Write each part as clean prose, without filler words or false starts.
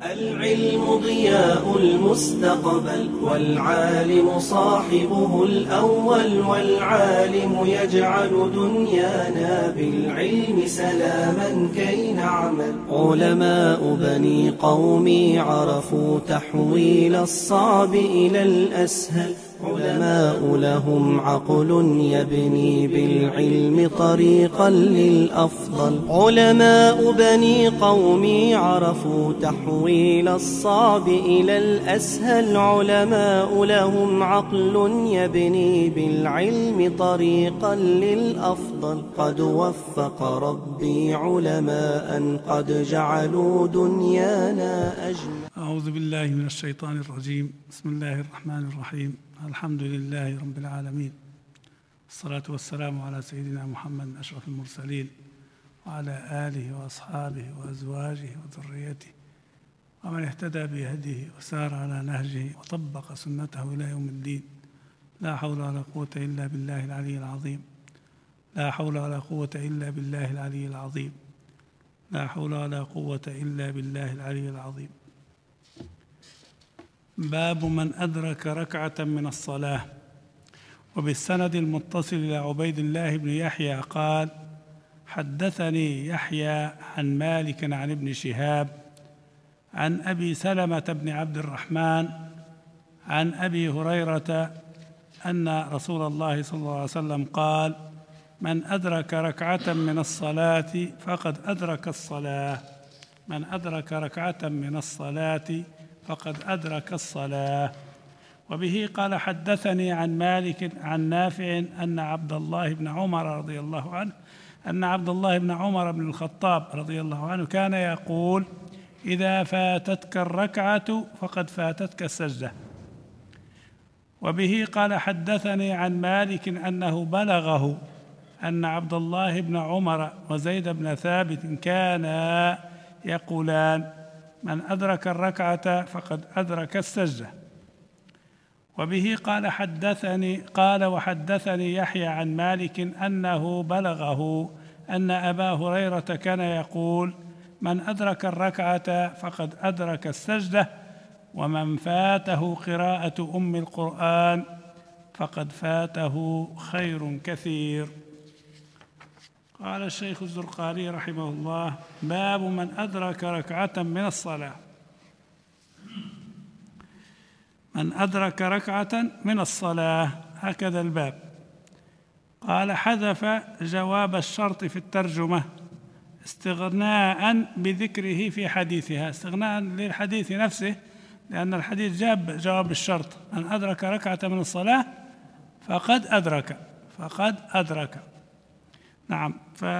العلم ضياء المستقبل والعالم صاحبه الأول، والعالم يجعل دنيانا بالعلم سلاما كي نعمل. علماء بني قومي عرفوا تحويل الصعب إلى الأسهل، علماء لهم عقل يبني بالعلم طريقا للأفضل. علماء بني قومي عرفوا تحويل الصعب إلى الأسهل، علماء لهم عقل يبني بالعلم طريقا للأفضل. قد وفق ربي علماء قد جعلوا دنيانا أجمل. أعوذ بالله من الشيطان الرجيم. بسم الله الرحمن الرحيم. الحمد لله رب العالمين، الصلاة والسلام على سيدنا محمد أشرف المرسلين، وعلى آله وأصحابه وأزواجه وذريته ومن اهتدى بهديه وسار على نهجه وطبق سنته إلى يوم الدين. لا حول ولا قوة إلا بالله العلي العظيم. لا حول ولا قوة إلا بالله العلي العظيم. لا حول ولا قوة إلا بالله العلي العظيم. باب من أدرك ركعة من الصلاة. وبالسند المتصل إلى عبيد الله بن يحيى قال: حدثني يحيى عن مالك عن ابن شهاب عن أبي سلمة بن عبد الرحمن عن أبي هريرة أن رسول الله صلى الله عليه وسلم قال: من أدرك ركعة من الصلاة فقد أدرك الصلاة. من أدرك ركعة من الصلاة فقد أدرك الصلاة. وبه قال: حدثني عن مالك عن نافع أن عبد الله بن عمر رضي الله عنه أن عبد الله بن عمر بن الخطاب رضي الله عنه كان يقول: إذا فاتتك الركعة فقد فاتتك السجدة. وبه قال: حدثني عن مالك أنه بلغه أن عبد الله بن عمر وزيد بن ثابت كانا يقولان: من أدرك الركعة فقد أدرك السجدة. وبه قال: وحدثني يحيى عن مالك أنه بلغه أن أبا هريرة كان يقول: من أدرك الركعة فقد أدرك السجدة، ومن فاته قراءة أم القرآن فقد فاته خير كثير. قال الشيخ الزرقاني رحمه الله: باب من أدرك ركعة من الصلاة. من أدرك ركعة من الصلاة، هكذا الباب. قال: حذف جواب الشرط في الترجمة استغناء بذكره في حديثها، استغناء للحديث نفسه، لأن الحديث جاب جواب الشرط: من أدرك ركعة من الصلاة فقد أدرك. نعم.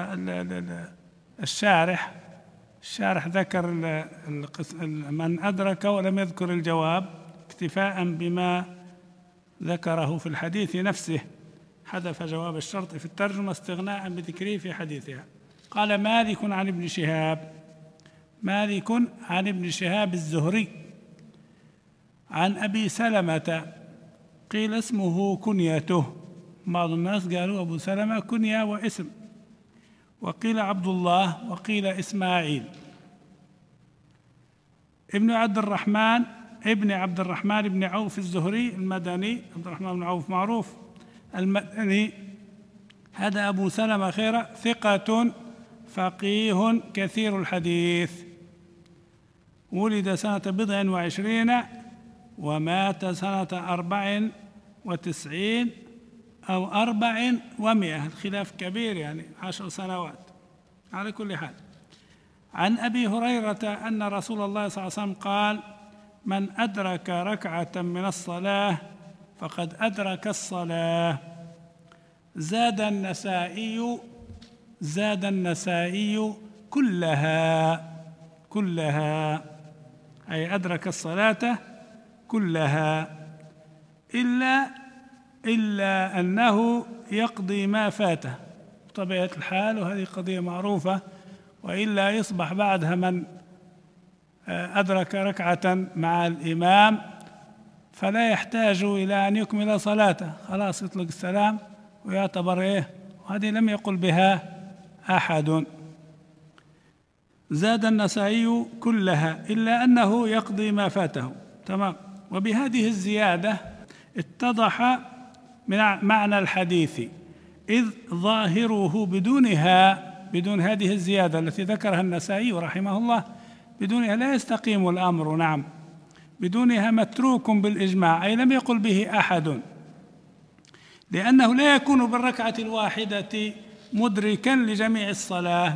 فالشارح ذكر من أدرك ولم يذكر الجواب اكتفاء بما ذكره في الحديث نفسه. حذف جواب الشرط في الترجمة استغناء بذكره في حديثها. قال: مالك عن ابن شهاب الزهري عن أبي سلمة، قيل اسمه كنيته، بعض الناس قالوا أبو سلمة كنية واسم، وقيل عبد الله، وقيل إسماعيل ابن عبد الرحمن بن عوف الزهري المدني. عبد الرحمن بن عوف معروف المدني. هذا أبو سلمة خير، ثقة فقيه كثير الحديث. ولد سنة 29 ومات سنة 94 أو 400، الخلاف كبير، يعني 10 سنوات. على كل حال، عن أبي هريرة أن رسول الله صلى الله عليه وسلم قال: من أدرك ركعة من الصلاة فقد أدرك الصلاة. زاد النسائي كلها، أي أدرك الصلاة كلها، إلا أنه يقضي ما فاته بطبيعة الحال، وهذه قضية معروفة. وإلا يصبح بعدها من أدرك ركعة مع الإمام فلا يحتاج إلى أن يكمل صلاته، خلاص يطلق السلام ويعتبر وهذه لم يقل بها أحد. زاد النسائي كلها إلا أنه يقضي ما فاته. تمام. وبهذه الزيادة اتضح من معنى الحديث، إذ ظاهره بدون هذه الزيادة التي ذكرها النسائي رحمه الله، بدونها لا يستقيم الأمر. نعم، بدونها متروك بالإجماع، أي لم يقل به أحد، لأنه لا يكون بالركعة الواحدة مدركا لجميع الصلاة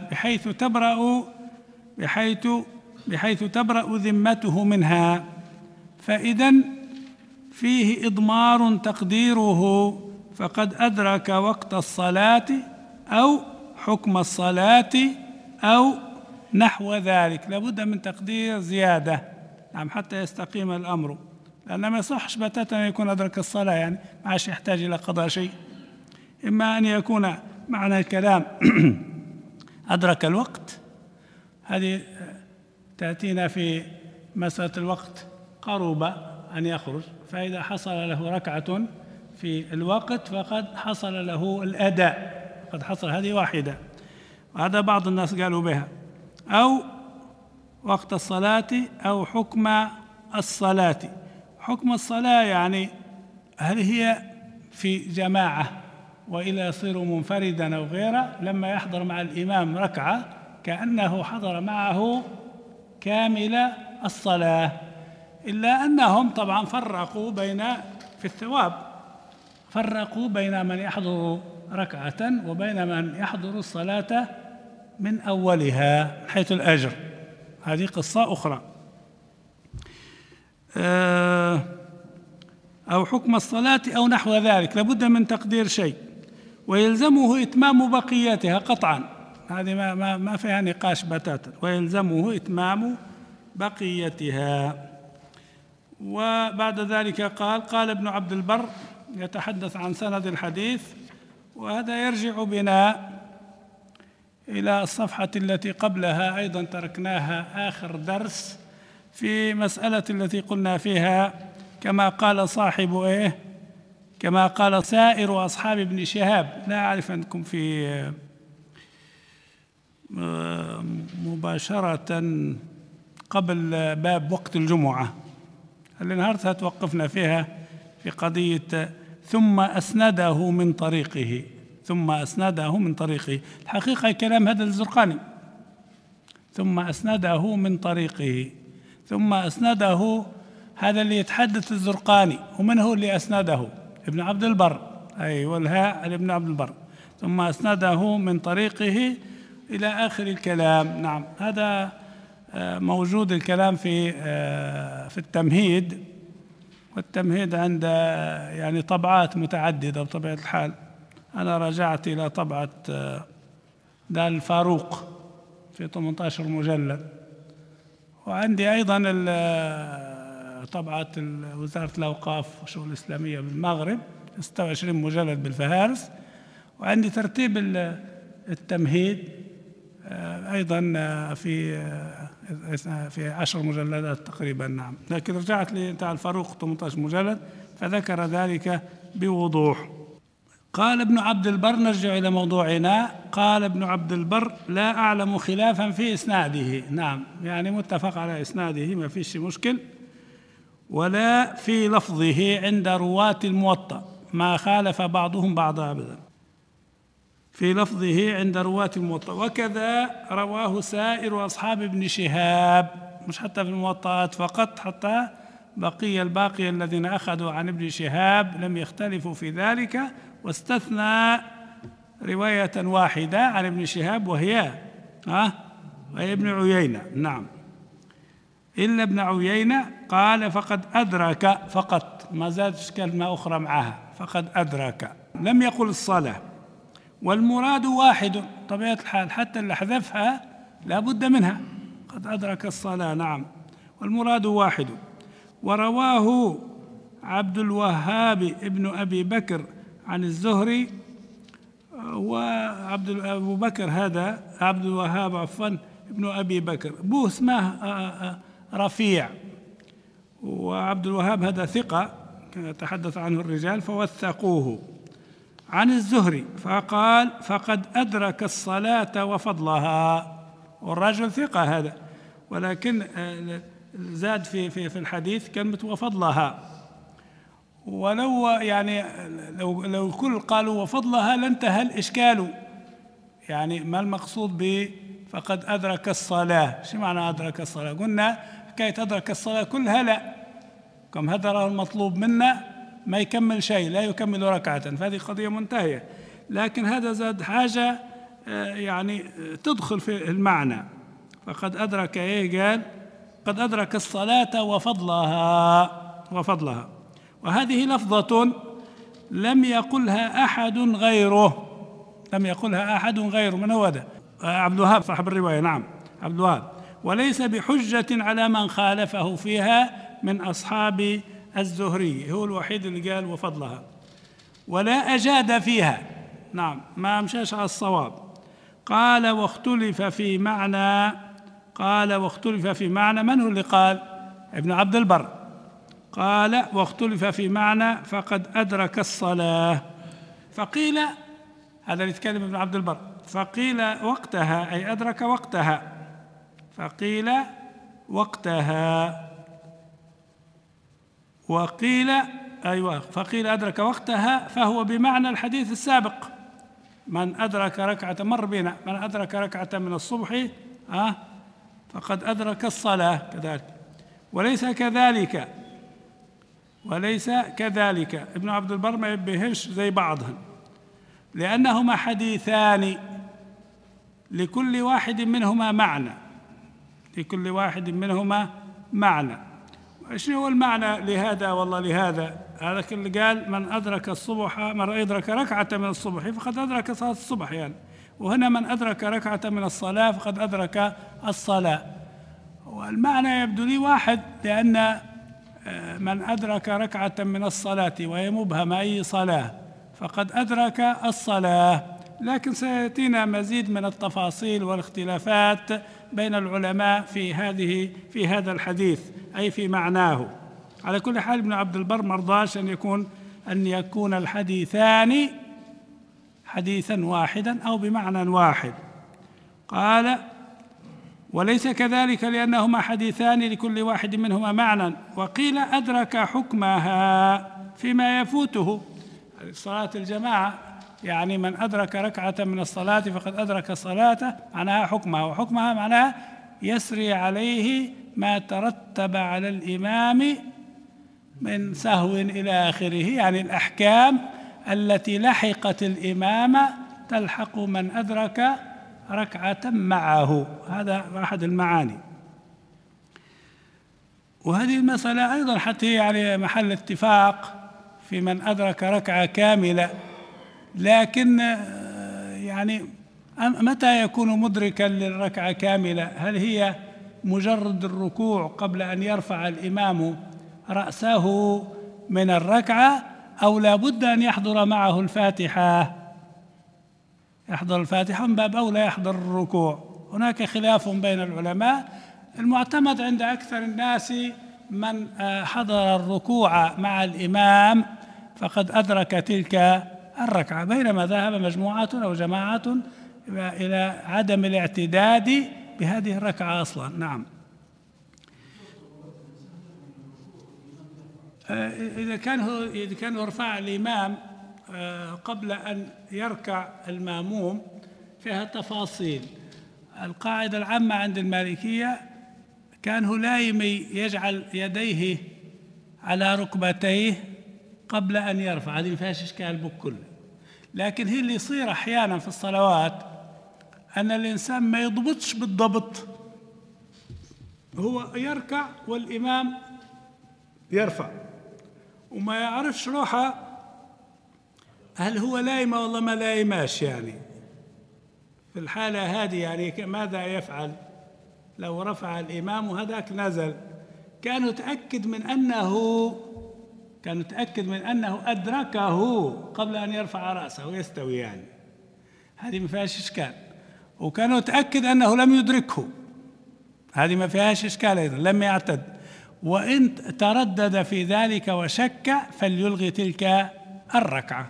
بحيث تبرأ ذمته منها. فإذن فيه إضمار تقديره فقد أدرك وقت الصلاة أو حكم الصلاة أو نحو ذلك. لابد من تقدير زيادة، نعم، حتى يستقيم الأمر، لأن ما يصحش بتاتا أن يكون أدرك الصلاة، يعني ما عادش يحتاج إلى قضاء شيء. إما أن يكون معنى الكلام أدرك الوقت، هذه تأتينا في مسألة الوقت، قرب أن يخرج، فإذا حصل له ركعة في الوقت فقد حصل له الأداء، قد حصل، هذه واحدة، وهذا بعض الناس قالوا بها. أو وقت الصلاة أو حكم الصلاة. حكم الصلاة يعني هل هي في جماعة وإلا يصير منفردا أو غيره، لما يحضر مع الإمام ركعة كأنه حضر معه كامل الصلاة، إلا أنهم طبعا فرقوا في الثواب، فرقوا بين من يحضر ركعة وبين من يحضر الصلاة من أولها من حيث الأجر، هذه قصة أخرى. أو حكم الصلاة أو نحو ذلك، لابد من تقدير شيء، ويلزمه إتمام بقيتها قطعا، هذه ما فيها نقاش بتاتا، ويلزمه إتمام بقيتها. وبعد ذلك قال ابن عبد البر يتحدث عن سند الحديث، وهذا يرجع بنا إلى الصفحة التي قبلها، أيضا تركناها آخر درس في مسألة التي قلنا فيها كما قال صاحب كما قال سائر أصحاب ابن شهاب. لا أعرف أنكم في مباشرة قبل باب وقت الجمعة اللي النهاردة توقفنا فيها في قضية ثم أسنده من طريقه، ثم أسنده من طريقه. الحقيقة كلام هذا الزرقاني، ثم أسنده من طريقه، ثم أسنده، هذا اللي يتحدث الزرقاني، ومن هو اللي أسنده؟ ابن عبد البر، أي والهاء لابن عبد البر، ثم أسنده من طريقه إلى آخر الكلام. نعم، هذا موجود الكلام في التمهيد، والتمهيد عند يعني طبعات متعددة بطبيعة الحال. أنا رجعت إلى طبعة دار الفاروق في 18 مجلد، وعندي أيضا طبعة وزارة الأوقاف والشؤون الإسلامية بالمغرب 26 مجلد بالفهارس، وعندي ترتيب التمهيد أيضا في 10 مجلدات تقريبا. نعم، لكن رجعت لي بتاع الفاروق 18 مجلد فذكر ذلك بوضوح. قال ابن عبد البر، نرجع إلى موضوعنا، قال ابن عبد البر لا أعلم خلافا في إسناده. نعم، يعني متفق على إسناده ما فيش مشكل، ولا في لفظه عند رواة الموطأ، ما خالف بعضهم بعضا أبدا، في لفظه عند رواة الموطأ. وكذا رواه سائر أصحاب ابن شهاب، مش حتى في الموطأات فقط، حتى الباقي الذين أخذوا عن ابن شهاب لم يختلفوا في ذلك، واستثنى رواية واحدة عن ابن شهاب وهي ابن عيينة. نعم، إلا ابن عيينة قال فقد أدرك فقط، ما زادش كلمة أخرى معها، فقد أدرك، لم يقل الصلاة. والمراد واحد طبيعة الحال، حتى اللي حذفها لا بد منها، قد أدرك الصلاة. نعم، والمراد واحد. ورواه عبد الوهاب ابن أبي بكر عن الزهري، أبو بكر هذا عبد الوهاب ابن أبي بكر، أبوه اسمه رفيع، وعبد الوهاب هذا ثقة تحدث عنه الرجال فوثقوه، عن الزهري فقال فقد أدرك الصلاة وفضلها، والرجل ثقة هذا، ولكن زاد في الحديث كلمة وفضلها. ولو يعني لو الكل قالوا وفضلها لانتهى الإشكال. يعني ما المقصود ب فقد أدرك الصلاة؟ شو معنى أدرك الصلاة؟ قلنا حكاية أدرك الصلاة كلها لا، كم هذا المطلوب منا ما يكمل شيء، لا يكمل ركعة، فهذه قضية منتهية. لكن هذا زاد حاجة يعني تدخل في المعنى. فقد أدرك قال قد أدرك الصلاة وفضلها. وهذه لفظة لم يقلها أحد غيره، من هو ده؟ عبد الوهاب صاحب الرواية، نعم عبد الوهاب. وليس بحجة على من خالفه فيها من أصحاب الزهري، هو الوحيد اللي قال وفضلها، ولا أجاد فيها، نعم ما مشاش على الصواب. قال واختلف في معنى، من هو اللي قال؟ ابن عبد البر قال واختلف في معنى فقد أدرك الصلاة، فقيل، هذا اللي يتكلم ابن عبد البر، فقيل وقتها أي أدرك وقتها، فقيل أدرك وقتها، فهو بمعنى الحديث السابق، من أدرك ركعة، مر بنا، من أدرك ركعة من الصبح فقد أدرك الصلاة كذلك. وليس كذلك ابن عبد البر ما يبهش زي بعضهم، لأنهما حديثان لكل واحد منهما معنى. شنو هو المعنى لهذا والله لهذا؟ هذا اللي قال من أدرك ركعة من الصبح فقد أدرك صلاة الصبح يعني، وهنا من أدرك ركعة من الصلاة فقد أدرك الصلاة. والمعنى يبدو لي واحد، لأن من أدرك ركعة من الصلاة وهي مبهمة أي صلاة فقد أدرك الصلاة. لكن سيأتينا مزيد من التفاصيل والاختلافات بين العلماء في هذا الحديث، أي في معناه. على كل حال ابن عبد البر مرضاش أن يكون الحديثان حديثا واحدا أو بمعنى واحد. قال وليس كذلك لأنهما حديثان لكل واحد منهما معنى. وقيل أدرك حكمها فيما يفوته، صلاة الجماعة، يعني من أدرك ركعة من الصلاة فقد أدرك الصلاة، معناها حكمها، وحكمها معناها يسري عليه ما ترتب على الإمام من سهو إلى آخره، يعني الأحكام التي لحقت الإمام تلحق من أدرك ركعة معه. هذا أحد المعاني. وهذه المسألة أيضا حتى يعني محل اتفاق في من أدرك ركعة كاملة، لكن يعني متى يكون مدركا للركعة كاملة؟ هل هي مجرد الركوع قبل أن يرفع الإمام رأسه من الركعة، أو لا بد أن يحضر معه الفاتحة؟ يحضر الفاتحة من باب أولى يحضر الركوع. هناك خلاف بين العلماء. المعتمد عند أكثر الناس من حضر الركوع مع الإمام فقد أدرك تلك الركعة، بينما ذهب مجموعة أو جماعة إلى عدم الاعتداد بهذه الركعة أصلا. نعم، إذا كان رفع الإمام قبل أن يركع الماموم فيها تفاصيل. القاعدة العامة عند المالكية كان لايم يجعل يديه على ركبتيه قبل أن يرفع، هذه ما فيهاش إشكال بكل. لكن هي اللي يصير أحيانا في الصلوات أن الإنسان ما يضبطش بالضبط، هو يركع والإمام يرفع وما يعرفش روحه هل هو لايمة والله ما لايماش. يعني في الحالة هذه يعني ماذا يفعل؟ لو رفع الإمام وهذاك نزل، كان يتأكد من أنه أدركه قبل أن يرفع رأسه يستوي، يعني هذه ما فيهاش إشكال. وكان يتأكد أنه لم يدركه، هذه ما فيهاش إشكال أيضا، لم يعتد. وإن تردد في ذلك وشك فليلغي تلك الركعة.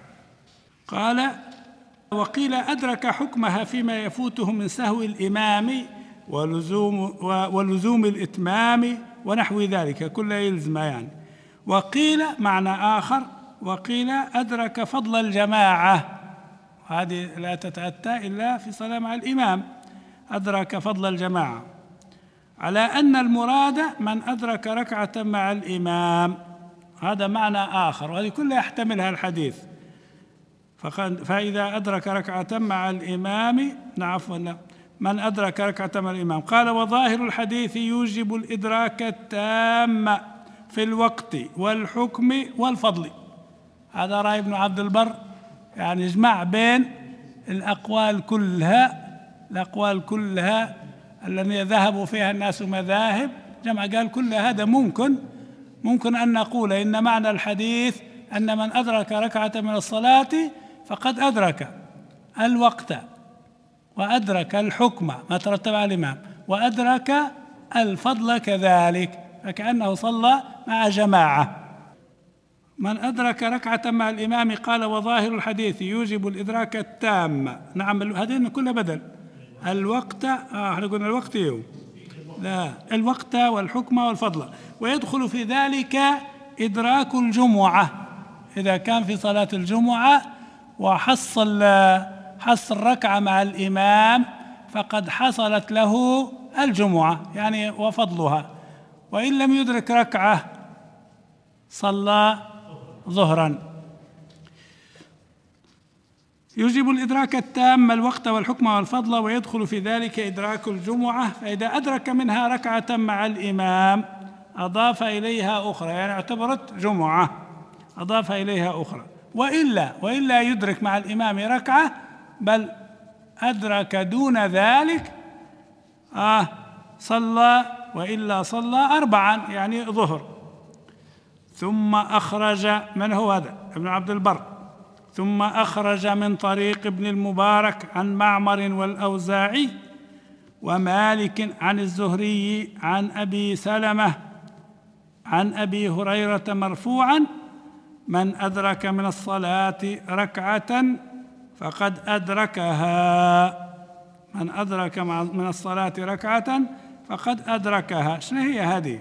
قال وقيل أدرك حكمها فيما يفوته من سهو الإمام ولزوم الإتمام ونحو ذلك كل يلزم يعني. وقيل معنى آخر، وقيل أدرك فضل الجماعة، هذه لا تتأتى إلا في صلاة مع الإمام، أدرك فضل الجماعة، على أن المراد من أدرك ركعة مع الإمام، هذا معنى آخر، وهذه كلها يحتملها الحديث. فإذا أدرك ركعة مع الإمام، عفوا من أدرك ركعة مع الإمام. قال وظاهر الحديث يوجب الإدراك التام في الوقت والحكم والفضل. هذا رأي ابن عبد البر، يعني يجمع بين الأقوال كلها التي ذهبوا فيها الناس مذاهب، جمع قال كل هذا ممكن أن نقول إن معنى الحديث أن من أدرك ركعة من الصلاة فقد أدرك الوقت وأدرك الحكم ما ترتب على الإمام وأدرك الفضل كذلك، فكأنه صلى مع جماعة. من أدرك ركعة مع الإمام، قال وظاهر الحديث يوجب الإدراك التام. نعم، هذين كلها بدل الوقت، احنا قلنا الوقت لا، الوقت والحكم والفضل. ويدخل في ذلك إدراك الجمعة، إذا كان في صلاة الجمعة وحصل ركعة مع الإمام فقد حصلت له الجمعة يعني وفضلها. وإن لم يدرك ركعة صلى ظهرا. يوجب الإدراك التام الوقت والحكم والفضل، ويدخل في ذلك إدراك الجمعة. فإذا أدرك منها ركعة مع الإمام أضاف إليها أخرى، يعني اعتبرت جمعة أضاف إليها أخرى. وإلا يدرك مع الإمام ركعة، بل أدرك دون ذلك صلى، وإلا صلى 4 يعني ظهر. ثم أخرج، من هو هذا؟ ابن عبد البر. ثم أخرج من طريق ابن المبارك عن معمر والأوزاعي ومالك عن الزهري عن أبي سلمة عن أبي هريرة مرفوعا: من أدرك من الصلاة ركعة فقد أدركها. من أدرك من الصلاة ركعة فقد أدركها. شنو هي هذه؟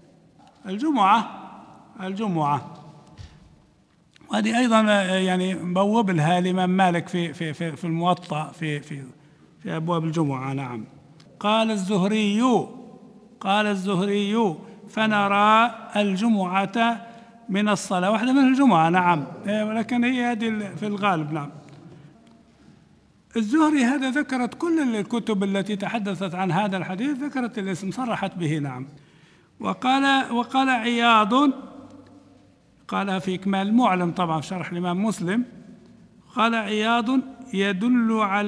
الجمعة. وهذه أيضا يعني مبوب لها الإمام مالك في الموطأ في أبواب الجمعة. نعم. قال الزهري فنرى الجمعة من الصلاة، واحدة من الجمعة. نعم، ولكن هي هذه في الغالب. نعم. الزهري هذا ذكرت كل الكتب التي تحدثت عن هذا الحديث، ذكرت الاسم، صرحت به. نعم. وقال عياض، قال في إكمال المعلم طبعا في شرح الإمام مسلم، قال عياض: يدل على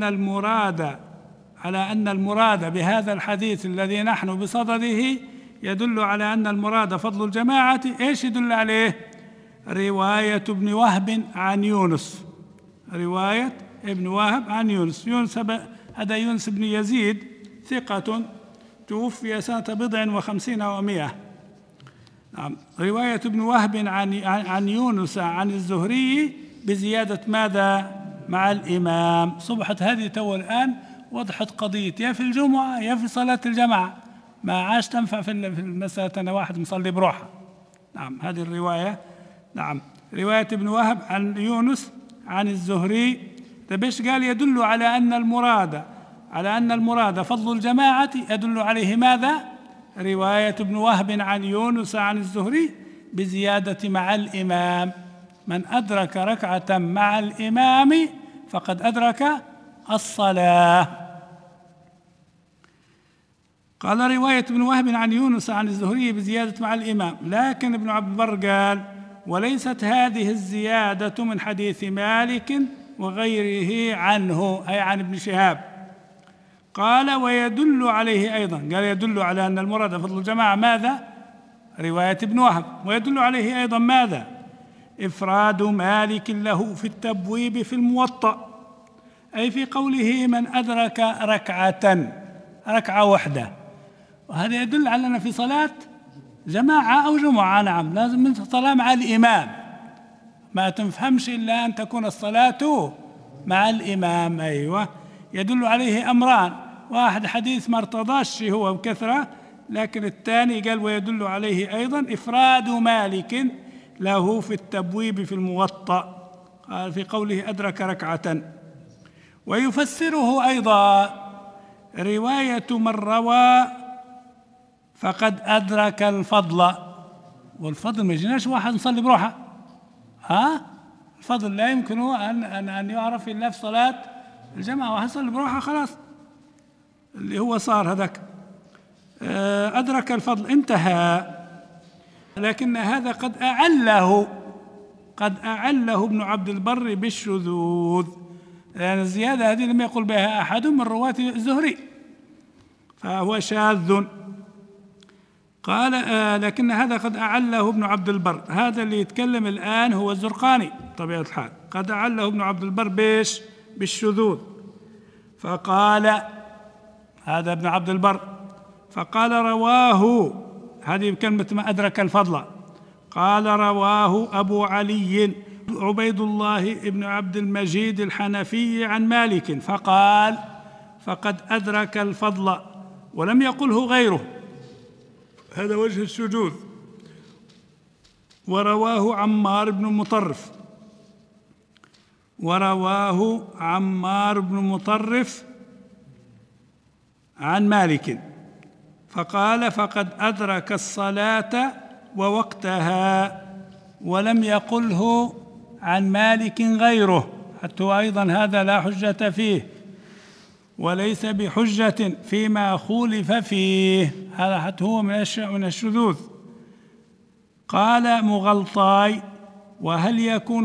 أن المراد بهذا الحديث الذي نحن بصدده، يدل على أن المراد فضل الجماعة. إيش يدل عليه؟ رواية ابن وهب عن يونس، رواية ابن وهب عن يونس. هذا يونس بن يزيد ثقة، توفي سنة 57 و100. نعم. رواية ابن وهب عن يونس عن الزهري بزيادة ماذا؟ مع الإمام. صبحت هذه تو الآن وضحت قضية، يا في الجمعة يا في صلاة الجماعة، ما عاش تنفع في المسألة أنا واحد مصلي بروحه. نعم، هذه الرواية. نعم، رواية ابن وهب عن يونس عن الزهري. بيش قال يدل على أن المراد فضل الجماعة، يدل عليه ماذا؟ رواية ابن وهب عن يونس عن الزهري بزيادة مع الإمام. من أدرك ركعة مع الإمام فقد أدرك الصلاة. قال رواية ابن وهب عن يونس عن الزهري بزيادة مع الإمام. لكن ابن عبد البر قال: وليست هذه الزيادة من حديث مالك وغيره عنه، أي عن ابن شهاب. قال: ويدل عليه أيضا، قال يدل على أن المراد فضل الجماعة ماذا؟ رواية ابن وهب. ويدل عليه أيضا ماذا؟ إفراد مالك له في التبويب في الموطأ، أي في قوله: من أدرك ركعة واحدة. وهذا يدل على أن في صلاة جماعة أو جمعة. نعم، لازم من صلاة مع الإمام، ما تنفهمش إلا أن تكون الصلاة مع الإمام. أيوة. يدل عليه أمران: واحد حديث ما ارتضاش هو بكثرة، لكن الثاني قال ويدل عليه أيضا إفراد مالك له في التبويب في الموطأ، قال في قوله أدرك ركعة. ويفسره أيضا رواية من روى فقد أدرك الفضل، والفضل ما يجيناش واحد نصلي بروحه، الفضل لا يمكن أن يعرف إلا في صلاة الجماعة، واحد يصلي بروحه خلاص اللي هو صار هذاك أدرك الفضل انتهى. لكن هذا قد أعله ابن عبد البر بالشذوذ، لأن الزيادة هذه لم يقل بها أحد من رواة الزهري فهو شاذ. قال لكن هذا قد أعله ابن عبد البر، هذا اللي يتكلم الآن هو الزرقاني طبيعة الحال، قد أعله ابن عبد البر بالشذوذ. فقال هذا ابن عبد البر، فقال رواه، هذه كلمة ما أدرك الفضل، قال رواه أبو علي عبيد الله بن عبد المجيد الحنفي عن مالك فقال فقد أدرك الفضل، ولم يقله غيره، هذا وجه الشذوذ. ورواه عمار بن مطرف عن مالك فقال فقد أدرك الصلاة ووقتها، ولم يقله عن مالك غيره، حتى أيضا هذا لا حجة فيه وليس بحجة فيما خولف فيه، هذا حتى هو من الشذوذ. قال مغلطاي وهل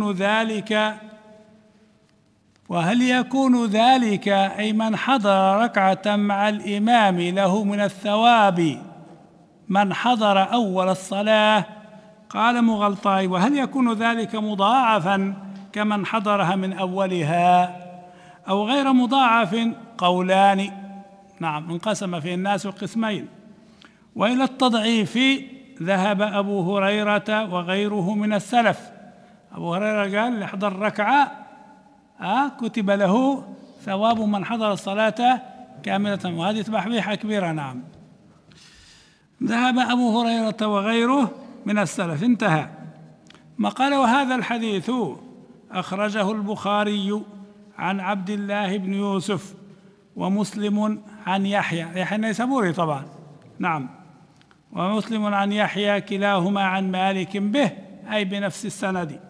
يكون ذلك أي من حضر ركعة مع الإمام له من الثواب من حضر أول الصلاة؟ قال مغلطاي وهل يكون ذلك مضاعفا كمن حضرها من أولها أو غير مضاعف؟ قولان، نعم، انقسم فيه الناس قسمين. وإلى التضعيف ذهب أبو هريرة وغيره من السلف. أبو هريرة قال يحضر ركعة كتب له ثواب من حضر الصلاة كاملة، وهذه تبحبيحة كبيرة. نعم، ذهب أبو هريرة وغيره من السلف، انتهى. ما قال وهذا الحديث أخرجه البخاري عن عبد الله بن يوسف ومسلم عن يحيى النيسابوري طبعا، نعم، ومسلم عن يحيى كلاهما عن مالك به أي بنفس السند.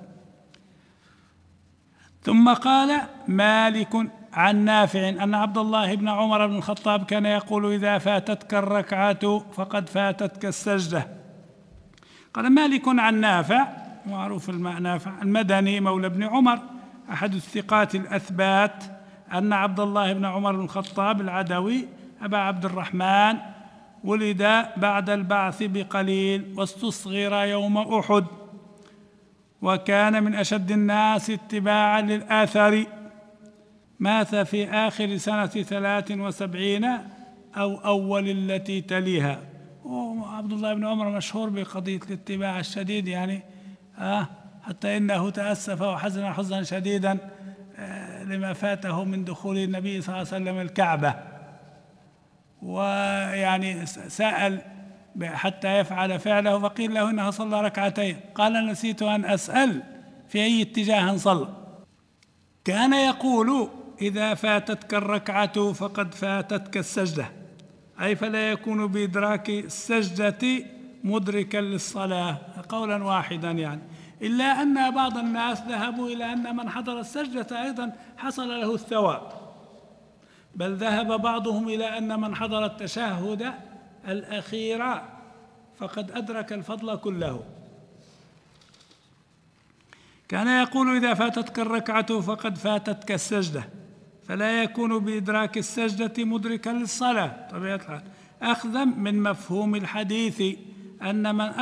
ثم قال مالك عن نافع أن عبد الله بن عمر بن الخطاب كان يقول إذا فاتتك الركعة فقد فاتتك السجدة. قال مالك عن نافع، معروف نافع المدني مولى ابن عمر أحد الثقات الأثبات، أن عبد الله بن عمر بن الخطاب العدوي أبا عبد الرحمن ولد بعد البعث بقليل واستصغر يوم أحد، وكان من أشد الناس اتباعا للآثار، مات في آخر سنة 73 أو أول التي تليها. وعبد الله بن عمر مشهور بقضية الاتباع الشديد، يعني حتى إنه تأسف وحزن حزنا شديدا لما فاته من دخول النبي صلى الله عليه وسلم الكعبة، ويعني سأل حتى يفعل فعله، فقيل له إنه صلى ركعتين، قال نسيت أن أسأل في أي اتجاه صلى. كان يقول إذا فاتتك الركعة فقد فاتتك السجدة، أي فلا يكون بإدراك السجدة مدركا للصلاة، قولا واحدا يعني، إلا أن بعض الناس ذهبوا إلى أن من حضر السجدة أيضا حصل له الثواب، بل ذهب بعضهم إلى أن من حضر التشهد الأخير فقد أدرك الفضل كله. كان يقول إذا فاتتك الركعة فقد فاتتك السجدة، فلا يكون بإدراك السجدة مدركا للصلاة طبيعة الحال، أخذا من مفهوم الحديث أن من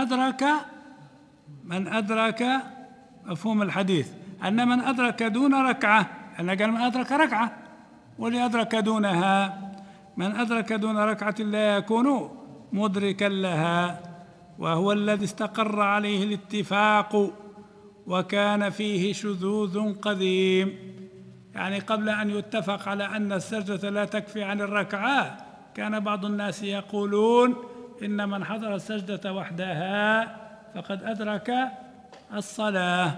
أدرك مفهوم الحديث أن من أدرك دون ركعة، أنا قال من أدرك ركعة ولأدرك دونها، من أدرك دون ركعة لا يكون مدركا لها، وهو الذي استقر عليه الاتفاق وكان فيه شذوذ قديم. يعني قبل أن يتفق على أن السجدة لا تكفي عن الركعة كان بعض الناس يقولون إن من حضر السجدة وحدها فقد أدرك الصلاة.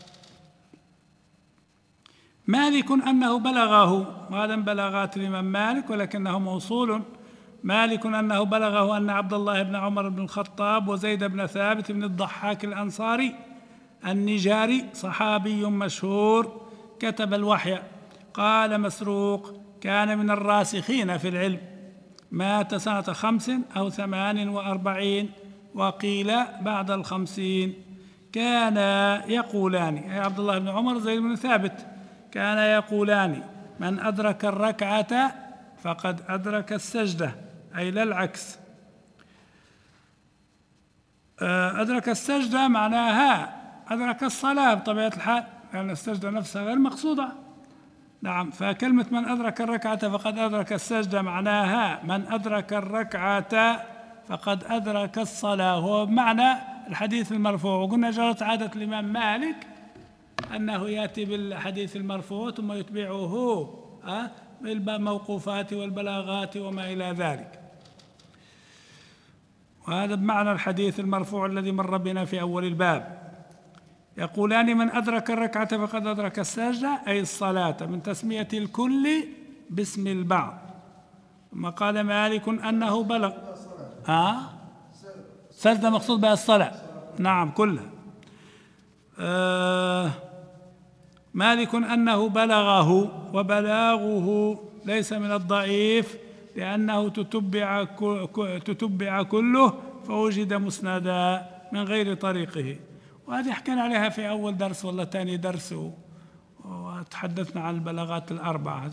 مالك أنه بلغه، وهذا من بلاغات الإمام مالك ولكنه موصول، مالك أنه بلغه أن عبد الله بن عمر بن الخطاب وزيد بن ثابت بن الضحاك الأنصاري النجاري صحابي مشهور كتب الوحي. قال مسروق كان من الراسخين في العلم، مات سنة 5 أو 48 وقيل بعد 50. كان يقولان، أي عبد الله بن عمر وزيد بن ثابت، كان يقولان من أدرك الركعة فقد أدرك السجدة، أي لا العكس. أدرك السجدة معناها أدرك الصلاة بطبيعة الحال، لأن السجدة نفسها غير مقصودة. نعم، فكلمة من أدرك الركعة فقد أدرك السجدة معناها من أدرك الركعة فقد أدرك الصلاة، هو بمعنى الحديث المرفوع. وقلنا جرت عادة الإمام مالك أنه يأتي بالحديث المرفوع ثم يتبعه بالموقوفات والبلاغات وما إلى ذلك، وهذا بمعنى الحديث المرفوع الذي مر بنا في أول الباب. يقولان من أدرك الركعة فقد أدرك السجدة، أي الصلاة، من تسمية الكل باسم البعض. ثم قال مالك أنه بلغ سجدة مقصود بها الصلاة، نعم كلها. مالك أنه بلغه، وبلاغه ليس من الضعيف لأنه تتبع كله فوجد مسندا من غير طريقه. وهذه حكينا عليها في أول درس ولا ثاني درس، وتحدثنا عن البلاغات الأربعة.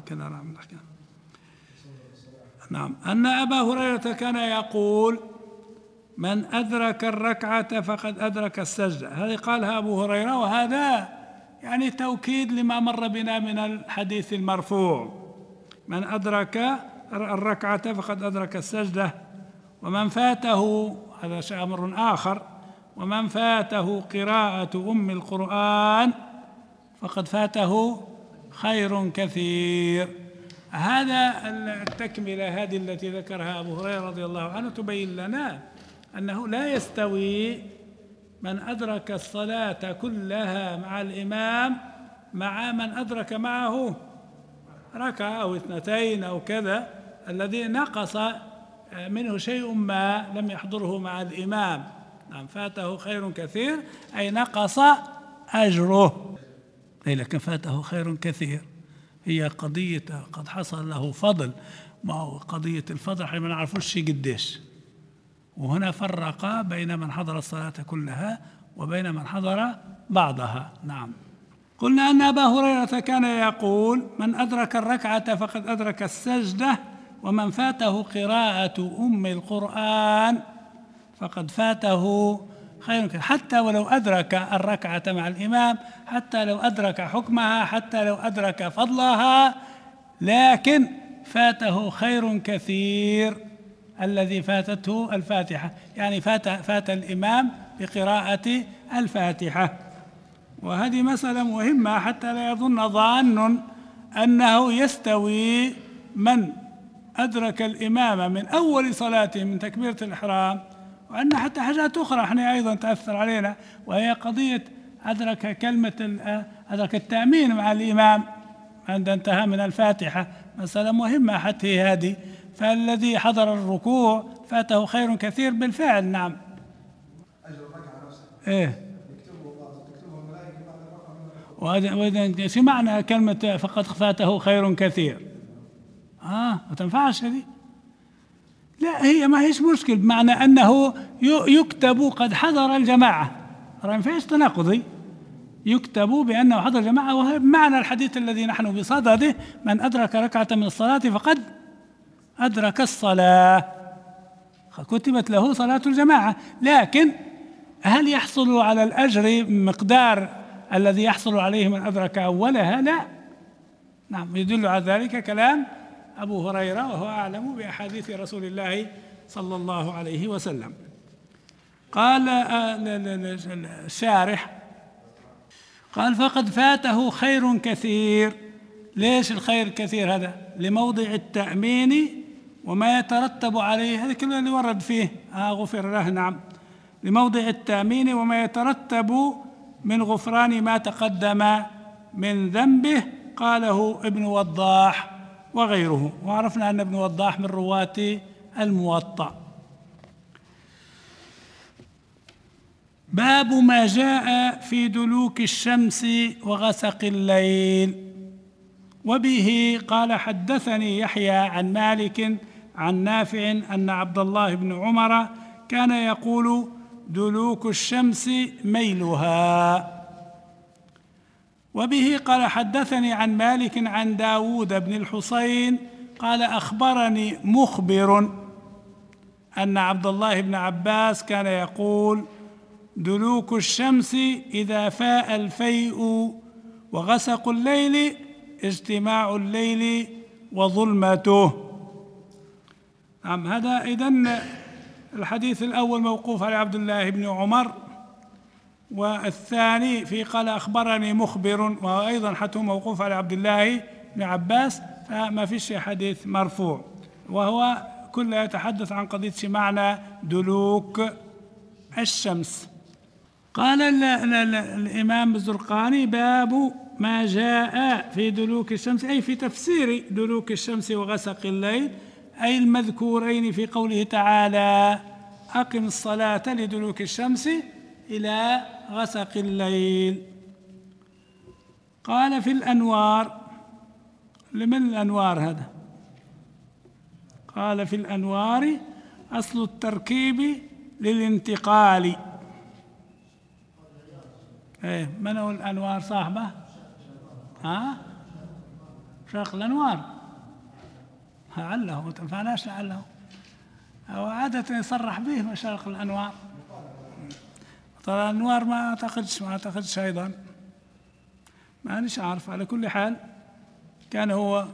نعم، أن أبا هريرة كان يقول من أدرك الركعة فقد أدرك السجدة. هذه قالها أبو هريرة، وهذا يعني توكيد لما مر بنا من الحديث المرفوع، من أدرك الركعة فقد أدرك السجدة. ومن فاته، هذا أمر آخر، ومن فاته قراءة أم القرآن فقد فاته خير كثير. هذا التكملة هذه التي ذكرها أبو هريرة رضي الله عنه تبين لنا أنه لا يستوي من أدرك الصلاة كلها مع الإمام مع من أدرك معه ركعة أو 2 أو كذا، الذي نقص منه شيء ما لم يحضره مع الإمام. نعم، فاته خير كثير أي نقص أجره، لكن فاته خير كثير هي قضية قد حصل له فضل. ما هو قضية الفضل احنا ما نعرفوش شيء قديش، وهنا فرق بين من حضر الصلاة كلها وبين من حضر بعضها. نعم، قلنا أن أبا هريرة كان يقول من أدرك الركعة فقد أدرك السجدة، ومن فاته قراءة أم القرآن فقد فاته خير كثير، حتى ولو أدرك الركعة مع الإمام، حتى لو أدرك حكمها، حتى لو أدرك فضلها، لكن فاته خير كثير الذي فاتته الفاتحة، يعني فات الإمام بقراءة الفاتحة. وهذه مسألة مهمة حتى لا يظن ظان أنه يستوي من أدرك الإمام من أول صلاته من تكبيرة الإحرام، وأن حتى حاجات أخرى احنا أيضا تأثر علينا، وهي قضية أدرك التأمين مع الإمام عند انتهاء من الفاتحة، مسألة مهمة حتى هذه. فالذي حضر الركوع فاته خير كثير بالفعل. نعم، وإذا شو معنى كلمة فقد فاته خير كثير؟ ما تنفعش هذه. لا، هي ما هيش مشكل، بمعنى أنه يكتب قد حضر الجماعة، ما فيش تناقضي، يكتب بأنه حضر الجماعة، وهي بمعنى الحديث الذي نحن بصدده من أدرك ركعة من الصلاة فقد أدرك الصلاة، كتبت له صلاة الجماعة. لكن هل يحصل على الأجر مقدار الذي يحصل عليه من أدرك أولها؟ لا. نعم، يدل على ذلك كلام أبو هريرة، وهو أعلم بأحاديث رسول الله صلى الله عليه وسلم. قال الشارح قال فقد فاته خير كثير ليش الخير كثير هذا؟ لموضع التأمين وما يترتب عليه، هذا كله اللي ورد فيه غفر له. نعم، لموضع التأمين وما يترتب من غفران ما تقدم من ذنبه، قاله ابن وضاح وغيره، وعرفنا أن ابن وضاح من رواة الموطأ. باب ما جاء في دلوك الشمس وغسق الليل. وبه قال حدثني يحيى عن مالك عن نافع أن عبد الله بن عمر كان يقول دلوك الشمس ميلها. وبه قال حدثني عن مالك عن داود بن الحصين قال أخبرني مخبر أن عبد الله بن عباس كان يقول دلوك الشمس إذا فاء الفيء، وغسق الليل اجتماع الليل وظلمته. نعم، هذا إذن الحديث الأول موقوف على عبد الله بن عمر، والثاني في قال أخبرني مخبر، وهو أيضا حتى موقوف على عبد الله بن عباس، فما فيش حديث مرفوع، وهو كله يتحدث عن قضية معنى دلوك الشمس. قال الإمام الزرقاني باب ما جاء في دلوك الشمس، أي في تفسير دلوك الشمس وغسق الليل، أي المذكورين في قوله تعالى أقم الصلاة لدلوك الشمس إلى غسق الليل. قال في الأنوار، لمن الأنوار هذا؟ قال في الأنوار أصل التركيب للانتقال. من هو الأنوار صاحبه؟ شيخ الأنوار لعله، ما تنفعناش لعله، هو عادة يصرح به مشايخ الأنوار. ترى الأنوار ما أعتقدش أيضا، مانيش عارف. على كل حال كانوا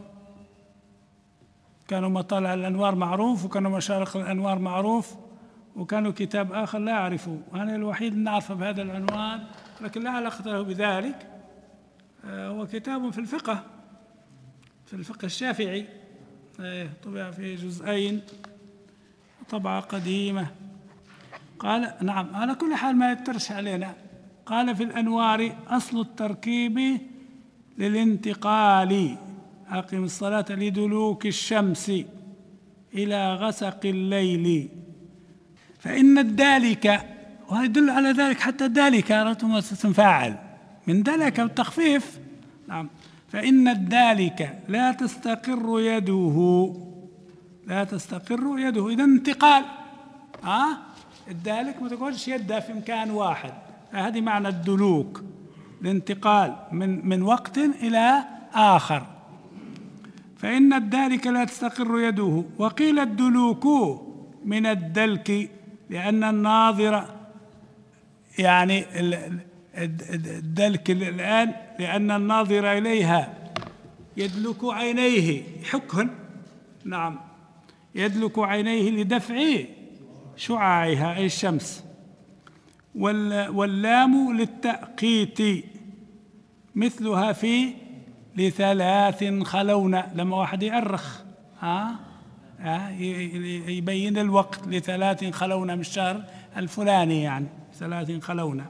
مطالع الأنوار معروف، وكانوا مشارق الأنوار معروف، وكانوا كتاب آخر لا أعرفه، أنا الوحيد اللي أعرفه بهذا العنوان، لكن لا علاقة له بذلك. هو كتاب في الفقه الشافعي، طبع في جزئين، طبعة قديمة. قال نعم، على كل حال ما يترش علينا. قال في الأنوار أصل التركيب للانتقال، أقم الصلاة لدلوك الشمس إلى غسق الليل. فإن الدالك، ويدل على ذلك حتى الدالك تنفعل من دلك التخفيف. نعم، فإن الدالك لا تستقر يده، إذا انتقال. الدالك ما تقولش يده في مكان واحد، هذه معنى الدلوك، الانتقال من وقت إلى آخر. فإن الدالك لا تستقر يده. وقيل الدلوك من الدلك، لأن الناظر، يعني الدلك الآن، لأن الناظر إليها يدلك عينيه حكهن. نعم، يدلك عينيه لدفع شعاعها أي الشمس. واللام للتأقيت، مثلها في لثلاث خلون، لما واحد يأرخ يبين الوقت، لثلاث خلون من الشهر الفلاني، يعني 3 خلون.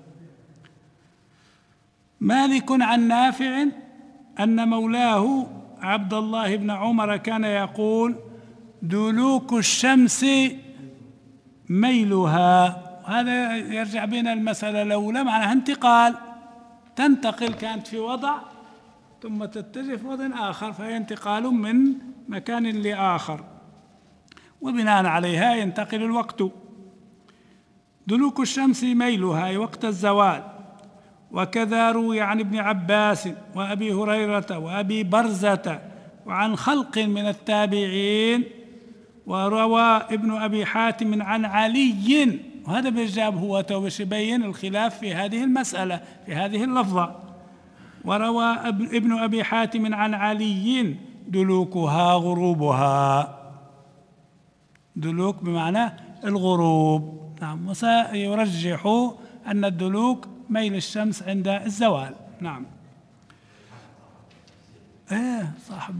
مالك عن نافع أن مولاه عبد الله بن عمر كان يقول دلوك الشمس ميلها. هذا يرجع بنا المسألة الأولى، معناها انتقال، تنتقل، كانت في وضع ثم تتجه في وضع آخر، فهي انتقال من مكان لآخر، وبناء عليها ينتقل الوقت. دلوك الشمس ميلها أي وقت الزوال. وكذا روي عن ابن عباس وأبي هريرة وأبي برزة وعن خلق من التابعين. وروى ابن أبي حاتم عن علي، وهذا بالجاب هو باش يبين الخلاف في هذه المسألة في هذه اللفظة. وروى ابن أبي حاتم عن علي دلوكها غروبها، دلوك بمعنى الغروب. نعم، وسيرجح أن الدلوك ميل الشمس عند الزوال. نعم. ايه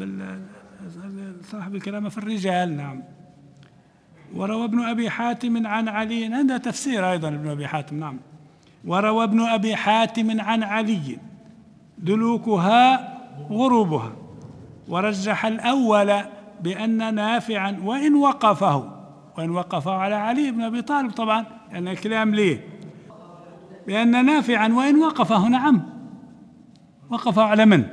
صاحب الكلام في الرجال. نعم. وروى ابن أبي حاتم عن علي، عندها تفسير أيضا ابن أبي حاتم. نعم. وروى ابن أبي حاتم عن علي دلوكها غروبها، ورجح الأول بأن نافعا وإن وقفه على علي بن أبي طالب طبعا، لأن الكلام ليه بأن نافعا وإن وقفه، نعم، وقفه على من؟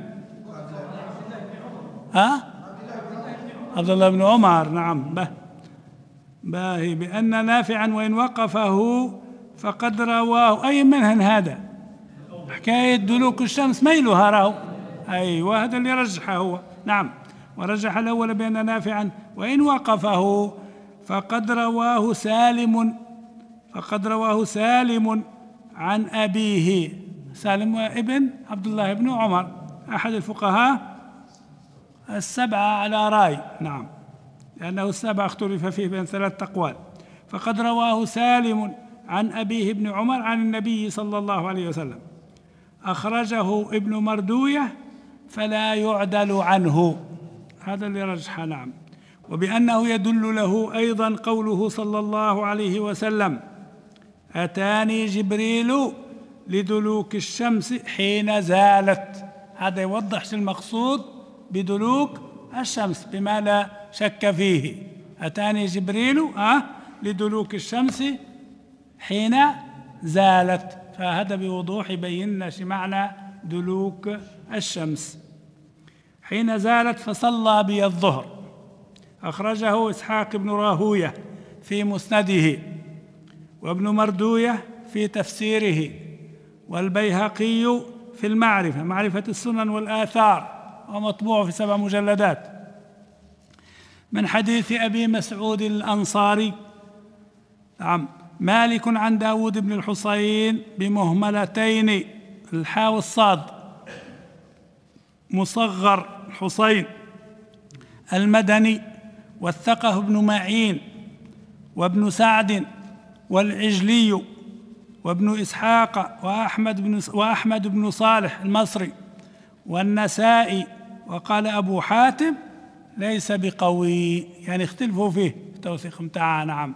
عبد الله بن عمر. نعم. باهي بأن نافعا وإن وقفه فقد رواه. أي منهن هذا؟ حكاية دلوك الشمس ميلها راهو. أيوة، هذا اللي رجحه هو. نعم. ورجح الأول بأن نافعا وإن وقفه فقد رواه سالم عن أبيه. سالم ابن عبد الله بن عمر، أحد الفقهاء السبعة على رأي. نعم، لأنه السبعة اختلف فيه بين 3 أقوال. فقد رواه سالم عن أبيه ابن عمر عن النبي صلى الله عليه وسلم. أخرجه ابن مردوية فلا يعدل عنه، هذا اللي رجح. نعم. وبأنه يدل له أيضا قوله صلى الله عليه وسلم: أتاني جبريل لدلوك الشمس حين زالت. هذا يوضح المقصود بدلوك الشمس بما لا شك فيه. أتاني جبريل لدلوك الشمس حين زالت، فهذا بوضوح يبين لنا معنى دلوك الشمس. حين زالت فصلى بي الظهر. أخرجه إسحاق بن راهوية في مسنده، وابن مردوية في تفسيره، والبيهقي في معرفة السنن والآثار، ومطبوع في 7 مجلدات، من حديث أبي مسعود الأنصاري. نعم. مالك عن داود بن الحصين بمهملتين، الحاء والصاد، مصغر حصين المدني، وثقه ابن معين وابن سعد والعجلي وابن إسحاق وأحمد بن صالح المصري والنسائي. وقال أبو حاتم ليس بقوي، يعني اختلفوا فيه التوثيق متاعه. نعم.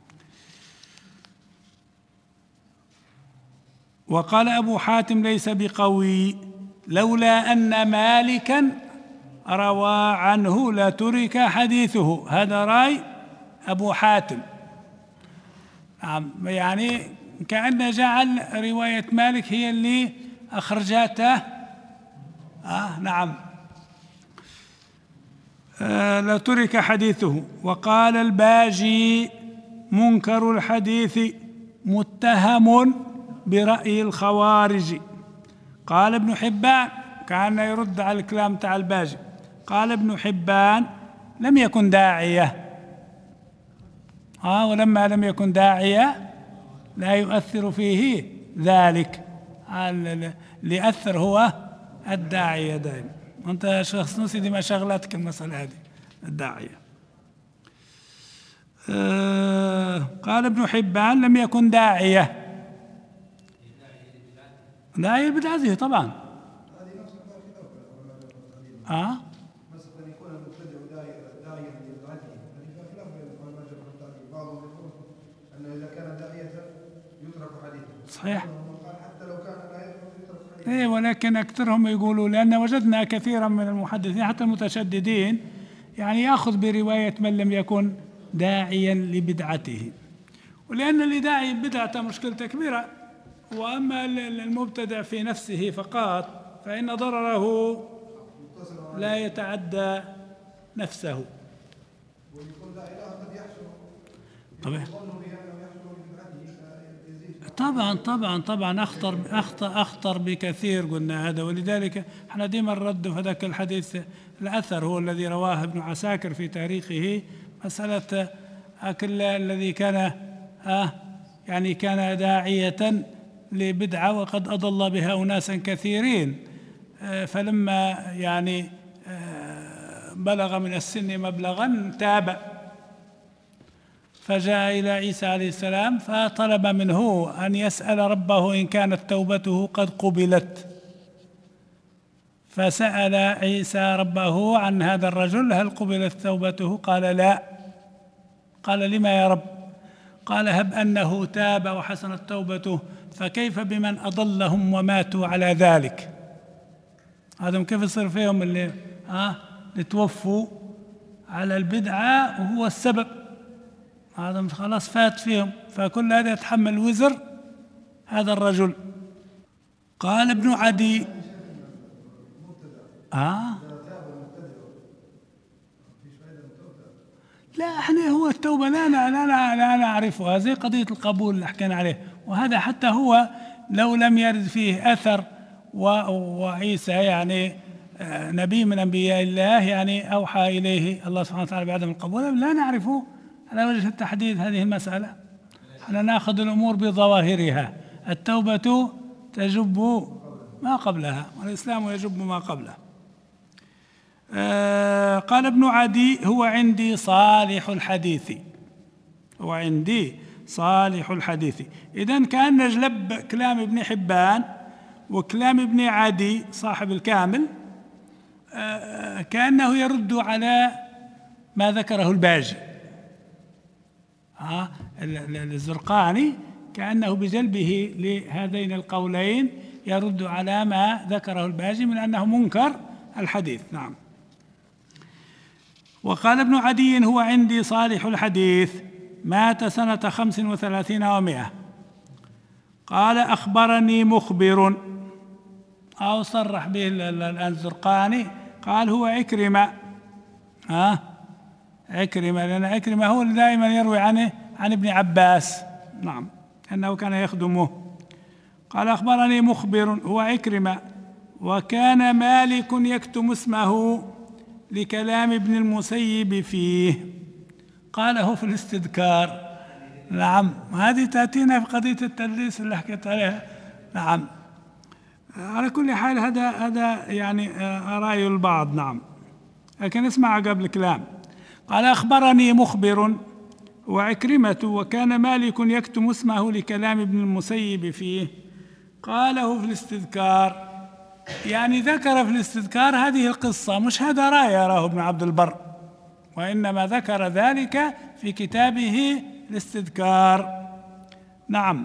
وقال أبو حاتم ليس بقوي لولا أن مالكا روى عنه لترك حديثه. هذا رأي أبو حاتم. نعم. يعني كأن جعل رواية مالك هي اللي أخرجته. نعم. لترك حديثه. وقال الباجي منكر الحديث متهم برأي الخوارج. قال ابن حبان، كان يرد على الكلام تاع الباجي، قال ابن حبان لم يكن داعية. ولما لم يكن داعية لا يؤثر فيه ذلك، اللي يأثر هو الداعية دائما. أنت شخص نسيدي ما شغلتك المسألة هذه الداعية. قال ابن حبان لم يكن داعية بدعته طبعا. مثلا يكون المبتدع داعيا لبدعته، ففي خلاف بين العلماء والتابعين. بعضهم يقول انه اذا كان داعية يترك حديثه. صحيح. حتى لو كان لا يترك حديثه. ولكن اكثرهم يقولوا، لان وجدنا كثيرا من المحدثين حتى المتشددين يعني ياخذ برواية من لم يكن داعيا لبدعته، ولان اللي داعي بدعته مشكلته كبيرة. وأما المبتدع في نفسه فقط فإن ضرره لا يتعدى نفسه. طبعا أخطر بكثير قلنا هذا. ولذلك احنا ديما الرد في ذاك الحديث الأثر هو الذي رواه ابن عساكر في تاريخه، مسألة الذي كان يعني كان داعية لبدعة وقد أضل بها أناسا كثيرين، فلما يعني بلغ من السن مبلغا تاب، فجاء إلى عيسى عليه السلام فطلب منه أن يسأل ربه إن كانت توبته قد قبلت، فسأل عيسى ربه عن هذا الرجل هل قبلت توبته؟ قال لا. قال لما يا رب؟ قال هب أنه تاب وحسنت توبته فكيف بمن أضلهم وماتوا على ذلك؟ هذا كيف يصير فيهم اللي توفوا على البدعة وهو السبب؟ هذا خلاص فات فيهم، فكل هذا يتحمل وزر هذا الرجل. قال ابن عدي لا احنا هو التوبة لا نعرفها، زي قضية القبول اللي حكينا عليه، وهذا حتى هو لو لم يرد فيه أثر وعيسى يعني نبي من أنبياء الله يعني أوحى إليه الله سبحانه وتعالى بعدم القبول، لا نعرفه على وجه التحديد هذه المسألة. احنا نأخذ الأمور بظواهرها، التوبة تجب ما قبلها والإسلام يجب ما قبله. قال ابن عدي هو عندي صالح الحديث، هو عندي صالح الحديث. إذن كان نجلب كلام ابن حبان وكلام ابن عدي صاحب الكامل كأنه يرد على ما ذكره الباجي. الزرقاني كأنه بجلبه لهذين القولين يرد على ما ذكره الباجي من أنه منكر الحديث. نعم. وقال ابن عدي هو عندي صالح الحديث، مات سنة 35 و100. قال أخبرني مخبر، أو صرح به الزرقاني، قال هو عكرمة. عكرمة، لأن عكرمة هو اللي دائما يروي عنه عن ابن عباس. نعم، أنه كان يخدمه. قال أخبرني مخبر هو عكرمة، وكان مالك يكتم اسمه لكلام ابن المسيب فيه، قاله في الاستذكار. نعم، هذه تأتينا في قضية التدليس اللي حكيت عليها. نعم، على كل حال هذا يعني رأي البعض. نعم، لكن اسمع قبل الكلام. قال أخبرني مخبر وعكرمة وكان مالك يكتم اسمه لكلام ابن المسيب فيه، قاله في الاستذكار، يعني ذكر في الاستذكار هذه القصة، مش هذا رأي يراه ابن عبد البر، وإنما ذكر ذلك في كتابه الاستذكار. نعم،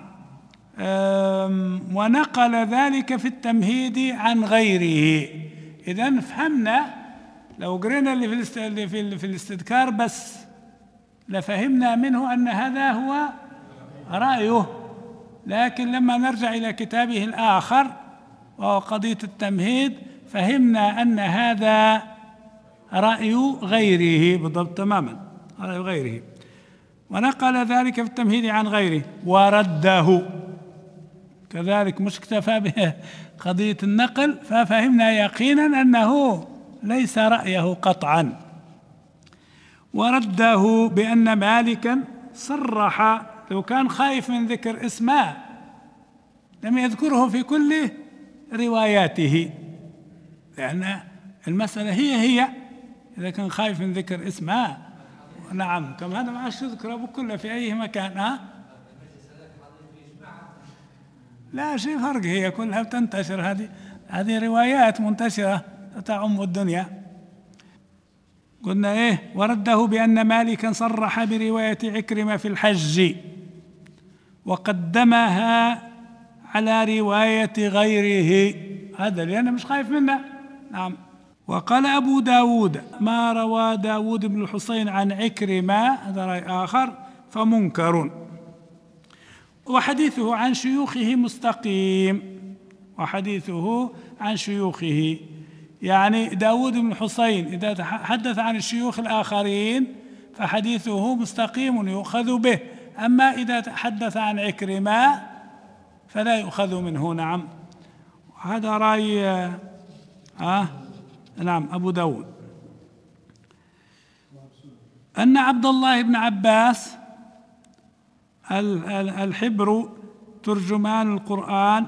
ونقل ذلك في التمهيد عن غيره. إذن فهمنا، لو قرينا اللي في الاستذكار بس لفهمنا منه أن هذا هو رأيه، لكن لما نرجع إلى كتابه الآخر وهو قضية التمهيد فهمنا أن هذا رأي غيره بالضبط تماما، رأي غيره. ونقل ذلك في التمهيد عن غيره ورده كذلك، مش اكتفى بقضية النقل، ففهمنا يقينا أنه ليس رأيه قطعا. ورده بأن مالكا صرح، لو كان خايف من ذكر اسمه لم يذكره في كل رواياته، لأن المسألة هي إذا كان خايف من ذكر اسمه. نعم، كما هذا ما عادش يذكر بكله في أي مكان. لا شيء فرق، هي كلها بتنتشر، هذه روايات منتشرة تعم الدنيا. قلنا ورده بأن مالكا صرح برواية عكرمة في الحج وقدمها على رواية غيره، هذا لأنه مش خايف منه. نعم. وقال أبو داود ما روى داود بن الحسين عن عكرمة، هذا رأي آخر، فمنكر، وحديثه عن شيوخه مستقيم، وحديثه عن شيوخه، يعني داود بن الحسين إذا حدث عن الشيوخ الآخرين فحديثه مستقيم يؤخذ به، أما إذا حدث عن عكرمة فلا يؤخذ منه. نعم، هذا رأي نعم أبو داود. أن عبد الله بن عباس الحبر ترجمان القرآن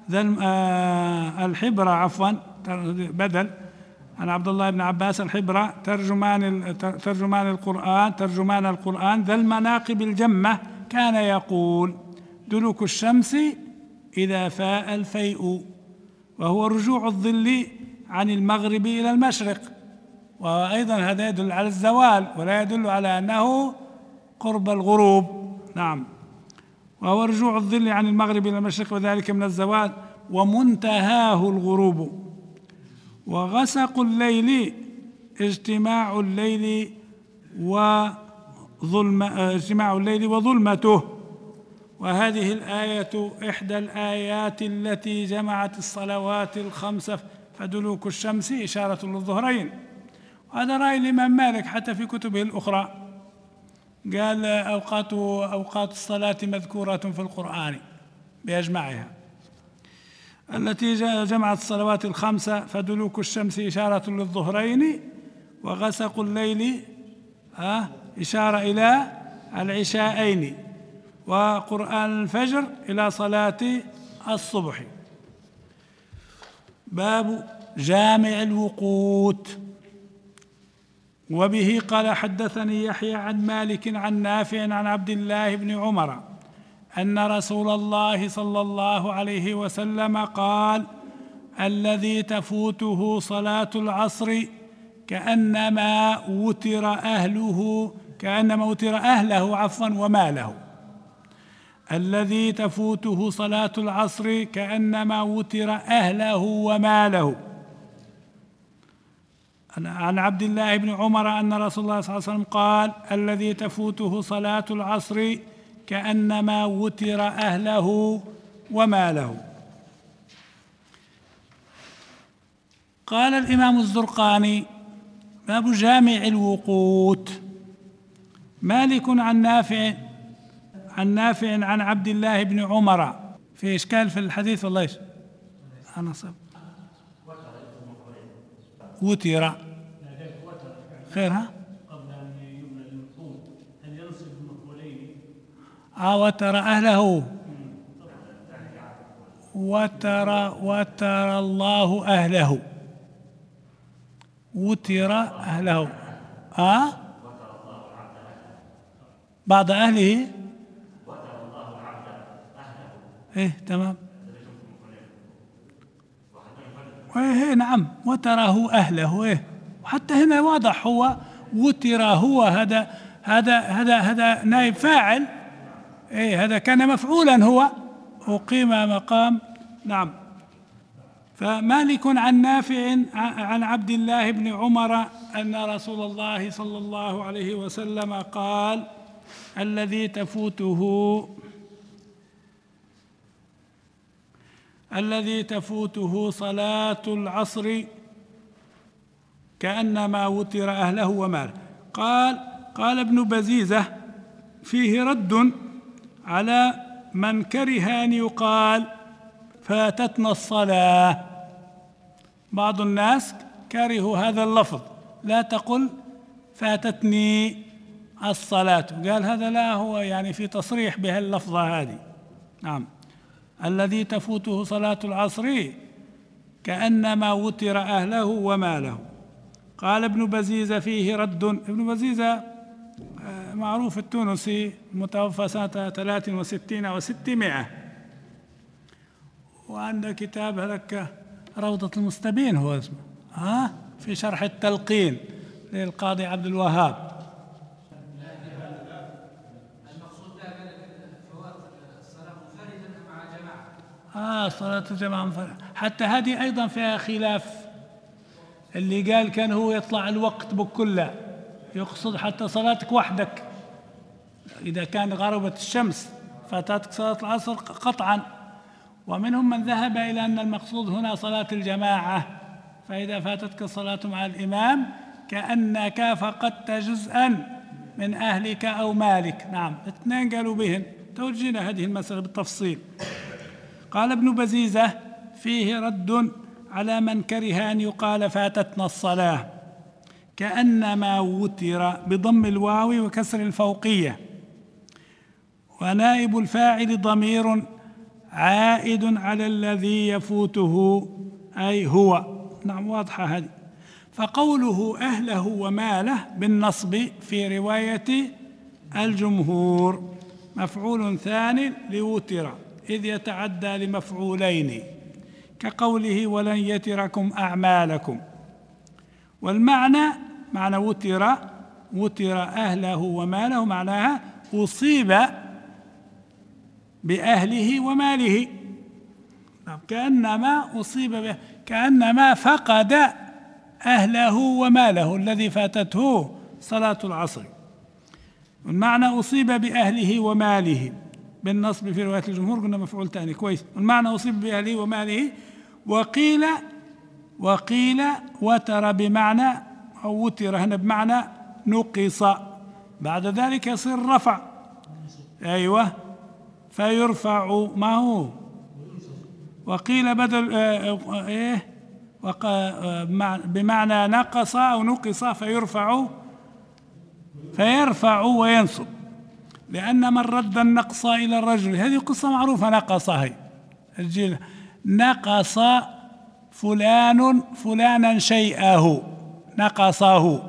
الحبر عفوا بدل، عن عبد الله بن عباس الحبر ترجمان القرآن ذا المناقب الجمة كان يقول دلوك الشمس إذا فاء الفيء، وهو رجوع الظل عن المغرب إلى المشرق، وأيضا هذا يدل على الزوال ولا يدل على أنه قرب الغروب. نعم. وهو رجوع الظل عن المغرب إلى المشرق وذلك من الزوال ومنتهاه الغروب. وغسق الليل اجتماع الليل وظلمته. وهذه الآية إحدى الآيات التي جمعت الصلوات الخمسة، فدلوك الشمس إشارة للظهرين. وهذا رأي الإمام مالك حتى في كتبه الأخرى، قال أوقات الصلاة مذكورة في القرآن بأجمعها، التي جمعت الصلوات الخمسة، فدلوك الشمس إشارة للظهرين، وغسق الليل إشارة إلى العشاءين، وقرآن الفجر إلى صلاة الصبح. باب جامع الوقوت. وبه قال حدثني يحيى عن مالك عن نافع عن عبد الله بن عمر أن رسول الله صلى الله عليه وسلم قال: الذي تفوته صلاة العصر كأنما وتر أهله وماله. الذي تفوته صلاة العصر كأنما وتر أهله وماله. عن عبد الله بن عمر أن رسول الله صلى الله عليه وسلم قال: الذي تفوته صلاة العصر كأنما وتر أهله وماله. قال الإمام الزرقاني: باب جامع الوقوت. مالك عن نافع عن عبد الله بن عمر. في إشكال في الحديث والله؟ أنا صب وتر خيرها قبل أن يبنى المفعول أن ينصب المفعولين. وتر أهله وتر الله أهله. وتر أهله بعض أهله. تمام. نعم، وتره أهله. وحتى هنا واضح، هو وتر، هو هذا نائب فاعل. هذا كان مفعولا، هو أقيم مقام. نعم. فمالك عن نافع عن عبد الله بن عمر أن رسول الله صلى الله عليه وسلم قال: الذي تفوته صلاة العصر كأنما وتر أهله وماله. قال ابن بزيزة: فيه رد على من كره أن يقال فاتتنا الصلاة. بعض الناس كرهوا هذا اللفظ، لا تقل فاتتني الصلاة، قال هذا لا هو يعني في تصريح بها اللفظة هذه. نعم. الذي تفوته صلاة العصر كأنما وتر أهله وماله. قال ابن بزيزة: فيه رد. ابن بزيزة معروف التونسي، متوفى سنة 63 و600، وعنده كتاب هذاك روضة المستبين هو اسمه، في شرح التلقين للقاضي عبد الوهاب. صلاة الجماعة منفردة. حتى هذه أيضا فيها خلاف. اللي قال كان هو يطلع الوقت بكله، يقصد حتى صلاتك وحدك، إذا كان غربت الشمس فاتتك صلاة العصر قطعا. ومنهم من ذهب إلى أن المقصود هنا صلاة الجماعة، فإذا فاتتك الصلاة مع الإمام كأنك فقدت جزءا من أهلك أو مالك. نعم، اثنين قالوا بهن، توجينا هذه المسألة بالتفصيل. قال ابن بزيزة: فيه رد على من كره أن يقال فاتتنا الصلاة كأنما وتر بضم الواو وكسر الفوقية، ونائب الفاعل ضمير عائد على الذي يفوته أي هو. نعم، واضحة هذه. فقوله أهله وماله بالنصب في رواية الجمهور مفعول ثاني لوتر، إذ يتعدى لمفعولين، كقوله ولن يتركم أعمالكم. والمعنى معنى وتر أهله وماله معناها أصيب بأهله وماله، كأنما أصيب به، كأنما فقد أهله وماله الذي فاتته صلاة العصر. المعنى أصيب بأهله وماله بالنصب في رواية الجمهور، قلنا مفعول ثاني كويس. المعنى أصيب بأهله وماله. وقيل وتر بمعنى أو وتر هنا بمعنى نقص، بعد ذلك يصير رفع، أيوة، فيرفع ما هو. وقيل بدل بمعنى نقص أو نقص فيرفع وينصب، لأن من رد النقص إلى الرجل، هذه قصة معروفة، نقص هي نقص فلانا شيئه، نقصه،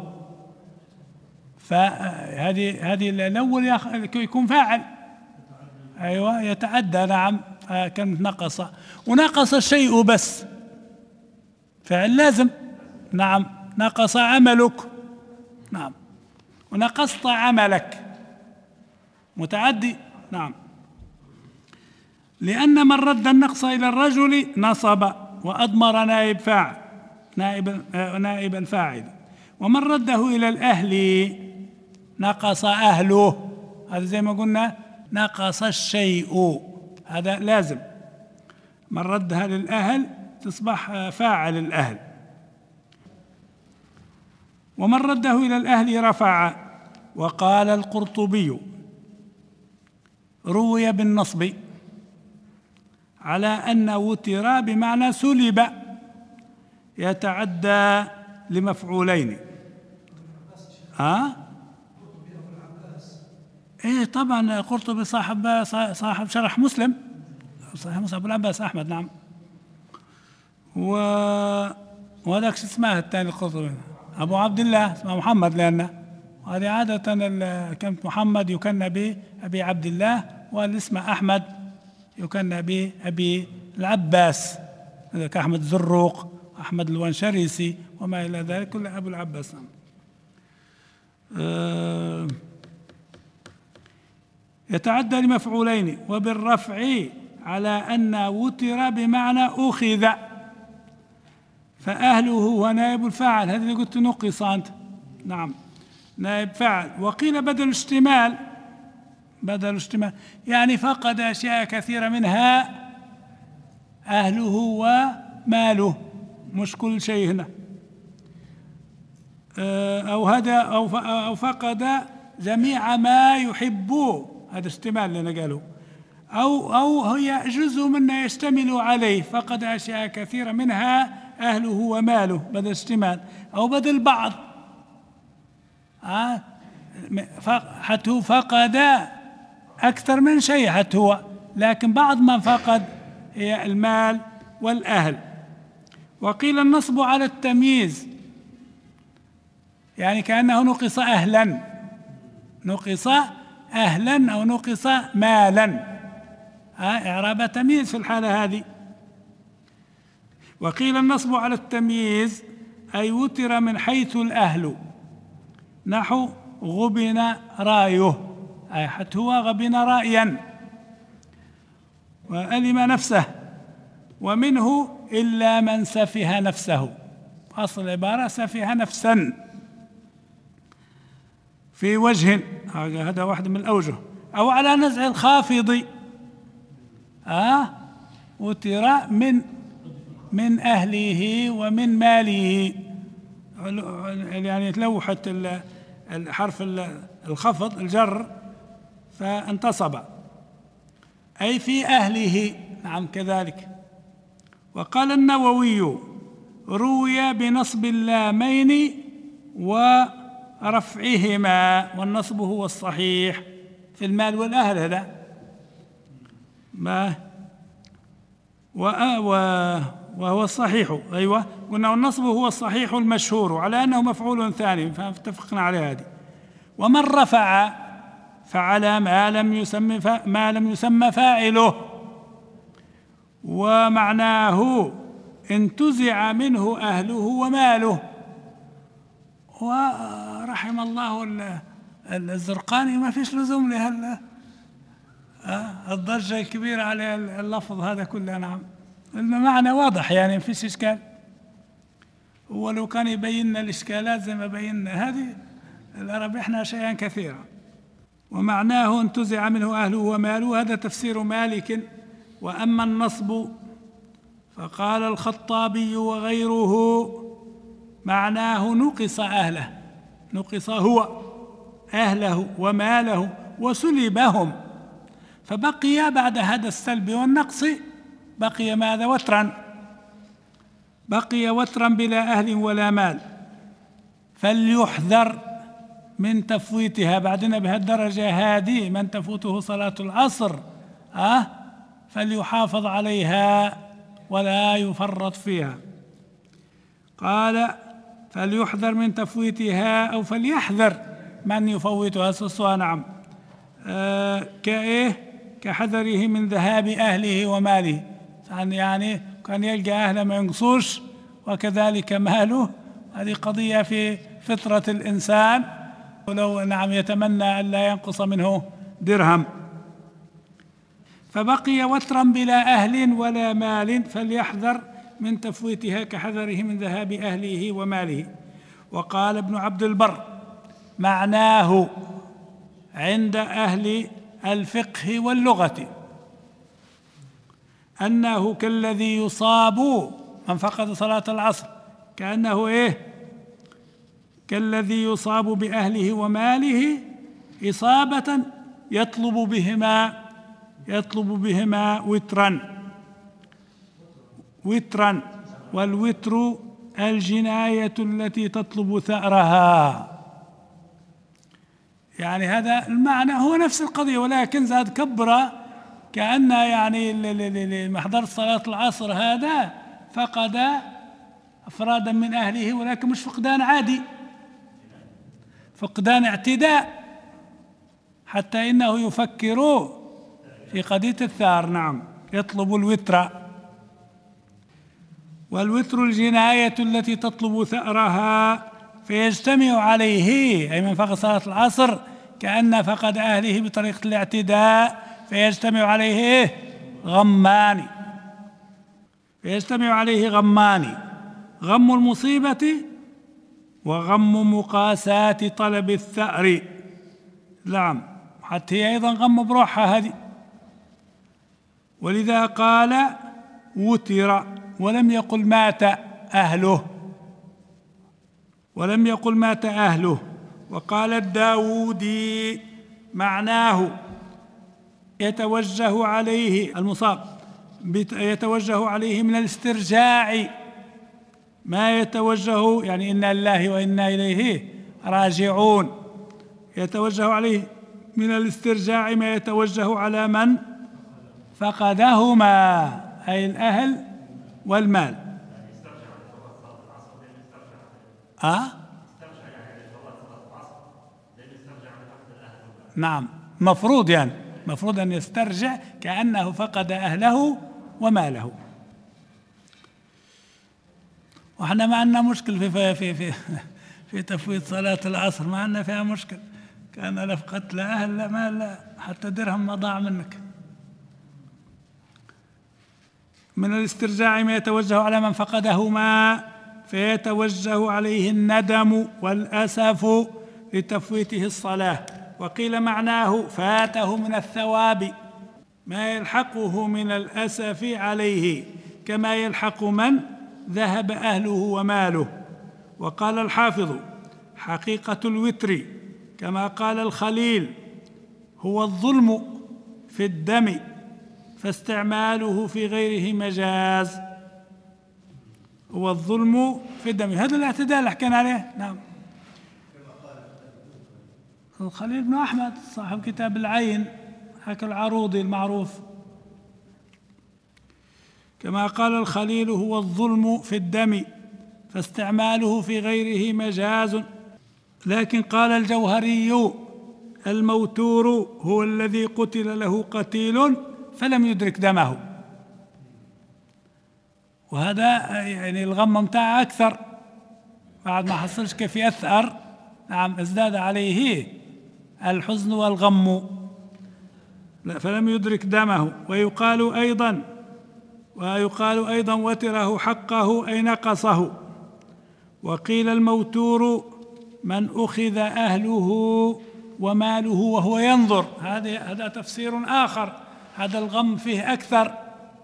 فهذه الأول يكون فاعل، أيوة يتعدى، نعم، كلمة نقص، ونقص الشيء بس فعل لازم، نعم، نقص عملك، نعم، ونقصت عملك متعدي، نعم، لأن من رد النقص إلى الرجل نصب وأضمر نائب فاعل، نائب الفاعل، ومن رده إلى الأهل نقص أهله، هذا زي ما قلنا نقص الشيء، هذا لازم، من ردها للأهل تصبح فاعل الأهل. ومن رده إلى الأهل رفع. وقال القرطبي روي بالنصب على أن وتر بمعنى سلب، يتعدى لمفعولين. ايه طبعا القرطبي صاحب شرح مسلم، صحيح مسلم أبو العباس أحمد، نعم. وهذاك شو اسمه الثاني القرطبي؟ أبو عبد الله، اسمه محمد، لأنه هذه عادة كلمة محمد يكنى بأبي عبد الله، والاسم أحمد يكنى بأبي العباس، كأحمد الزروق، أحمد الونشريسي وما إلى ذلك، كل أبو العباس. يتعدى لمفعولين. وبالرفع على أن وتر بمعنى أخذ، فأهله هو نائب الفاعل، هذا اللي قلت نقص أنت، نعم، نائب فاعل. وقيل بدل اشتمال، يعني فقد أشياء كثيرة منها أهله وماله، مش كل شيء هنا، أو فقد جميع ما يحبه، هذا اشتمال اللي قالوا، أو هي جزء مما يشتمل عليه، فقد أشياء كثيرة منها أهله وماله، بدل اشتمال، أو بدل بعض، حتى هو فقد أكثر من شيء، حتى هو، لكن بعض من فقد هي المال والأهل. وقيل النصب على التمييز، يعني كأنه نقص أهلا أو نقص مالا، إعراب تمييز في الحالة هذه. وقيل النصب على التمييز أي وتر من حيث الأهل، نحو غبن رايه، أي حتى هو غبن رأيا وألم نفسه، ومنه إلا من سفه نفسه، أصل العبارة سفه نفسا في وجه، هذا واحد من الأوجه، أو على نزع الخافض، وتر من أهله ومن ماله، يعني تلوحت الحرف الخفض الجر فانتصب، أي في أهله، نعم كذلك. وقال النووي روي بنصب اللامين ورفعهما، والنصب هو الصحيح في المال والأهل، هذا ما وهو الصحيح، أيوة، قلنا النصب هو الصحيح المشهور على أنه مفعول ثاني، فاتفقنا على هذه. ومن رفع فعل ما لم يسمى فاعله، ومعناه انتزع منه أهله وماله. ورحم الله الزرقاني، ما فيش لزوم لهذا الضجة الكبيرة على اللفظ هذا كله. نعم، المعنى واضح يعني ما فيش إشكال. ولو كان يبين الإشكالات زي ما بينا هذه لربحنا شيئا كثيرا. ومعناه انتزع منه أهله وماله، هذا تفسير مالك. وأما النصب فقال الخطابي وغيره معناه نقص أهله، نقص هو أهله وماله وسلبهم، فبقي بعد هذا السلب والنقص بقي ماذا؟ وترا، بقي وترا بلا أهل ولا مال. فليحذر من تفويتها. بعدنا بهالدرجة هذه من تفوته صلاة العصر فليحافظ عليها ولا يفرط فيها. قال فليحذر من تفويتها أو فليحذر من يفوتها. سوى نعم، كإيه؟ كحذره من ذهاب أهله وماله، يعني كان يلقى أهله ما ينقصوش وكذلك ماله. هذه قضية في فطرة الإنسان، ولو نعم يتمنى أن لا ينقص منه درهم. فبقي وترا بلا أهل ولا مال فليحذر من تفويتها كحذره من ذهاب أهله وماله. وقال ابن عبد البر معناه عند أهل الفقه واللغة أنه كالذي يصاب من فقد صلاة العصر، كأنه إيه؟ كالذي يصاب بأهله وماله إصابة يطلب بهما وترا، والوتر الجناية التي تطلب ثأرها. يعني هذا المعنى هو نفس القضية، ولكن زاد كبرة كأن يعني محضر صلاة العصر هذا فقد أفرادا من أهله، ولكن مش فقدان عادي، فقدان اعتداء، حتى إنه يفكر في قضية الثار. نعم، يطلب الوتر. والوتر الجناية التي تطلب ثأرها، فيجتمع عليه أي من فقد صلاة العصر كأن فقد أهله بطريقة الاعتداء، فيجتمع عليه غمان، فيجتمع عليه غمان: غم المصيبة وغم مقاساة طلب الثأر. نعم، حتى هي أيضا غم بروحها هذه. ولذا قال وتر ولم يقل مات أهله، ولم يقل مات أهله. وقال الداودي معناه يتوجه عليه المصاب، يتوجه عليه من الاسترجاع ما يتوجه، يعني إنا لله وإنا إليه راجعون، يتوجه عليه من الاسترجاع ما يتوجه على من فقدهما أي الأهل والمال. نعم، مفروض يعني مفروض أن يسترجع كأنه فقد أهله وماله. وإحنا ما عندنا مشكل في تفويت صلاة العصر، ما عندنا فيها مشكل. كان لا فقدت لا أهل لا مال لا حتى درهم ما ضاع منك. من الاسترجاع ما يتوجه على من فقدهما، فيتوجه عليه الندم والأسف لتفويته الصلاة. وقيل معناه فاته من الثواب ما يلحقه من الأسف عليه، كما يلحق من ذهب أهله وماله. وقال الحافظ حقيقة الوتر كما قال الخليل هو الظلم في الدم، فاستعماله في غيره مجاز. هو الظلم في الدم، هذا الاعتداء اللي حكينا عليه. نعم، الخليل بن أحمد صاحب كتاب العين، حكى العروضي المعروف. كما قال الخليل هو الظلم في الدم، فاستعماله في غيره مجاز. لكن قال الجوهري الموتور هو الذي قتل له قتيل فلم يدرك دمه. وهذا يعني الغم متاعه أكثر، بعد ما حصلش كيف يأثر، نعم ازداد عليه الحزن والغم فلم يدرك دمه. ويقال أيضا وتره حقه أي نقصه. وقيل الموتور من أخذ أهله وماله وهو ينظر، هذا تفسير آخر، هذا الغم فيه أكثر،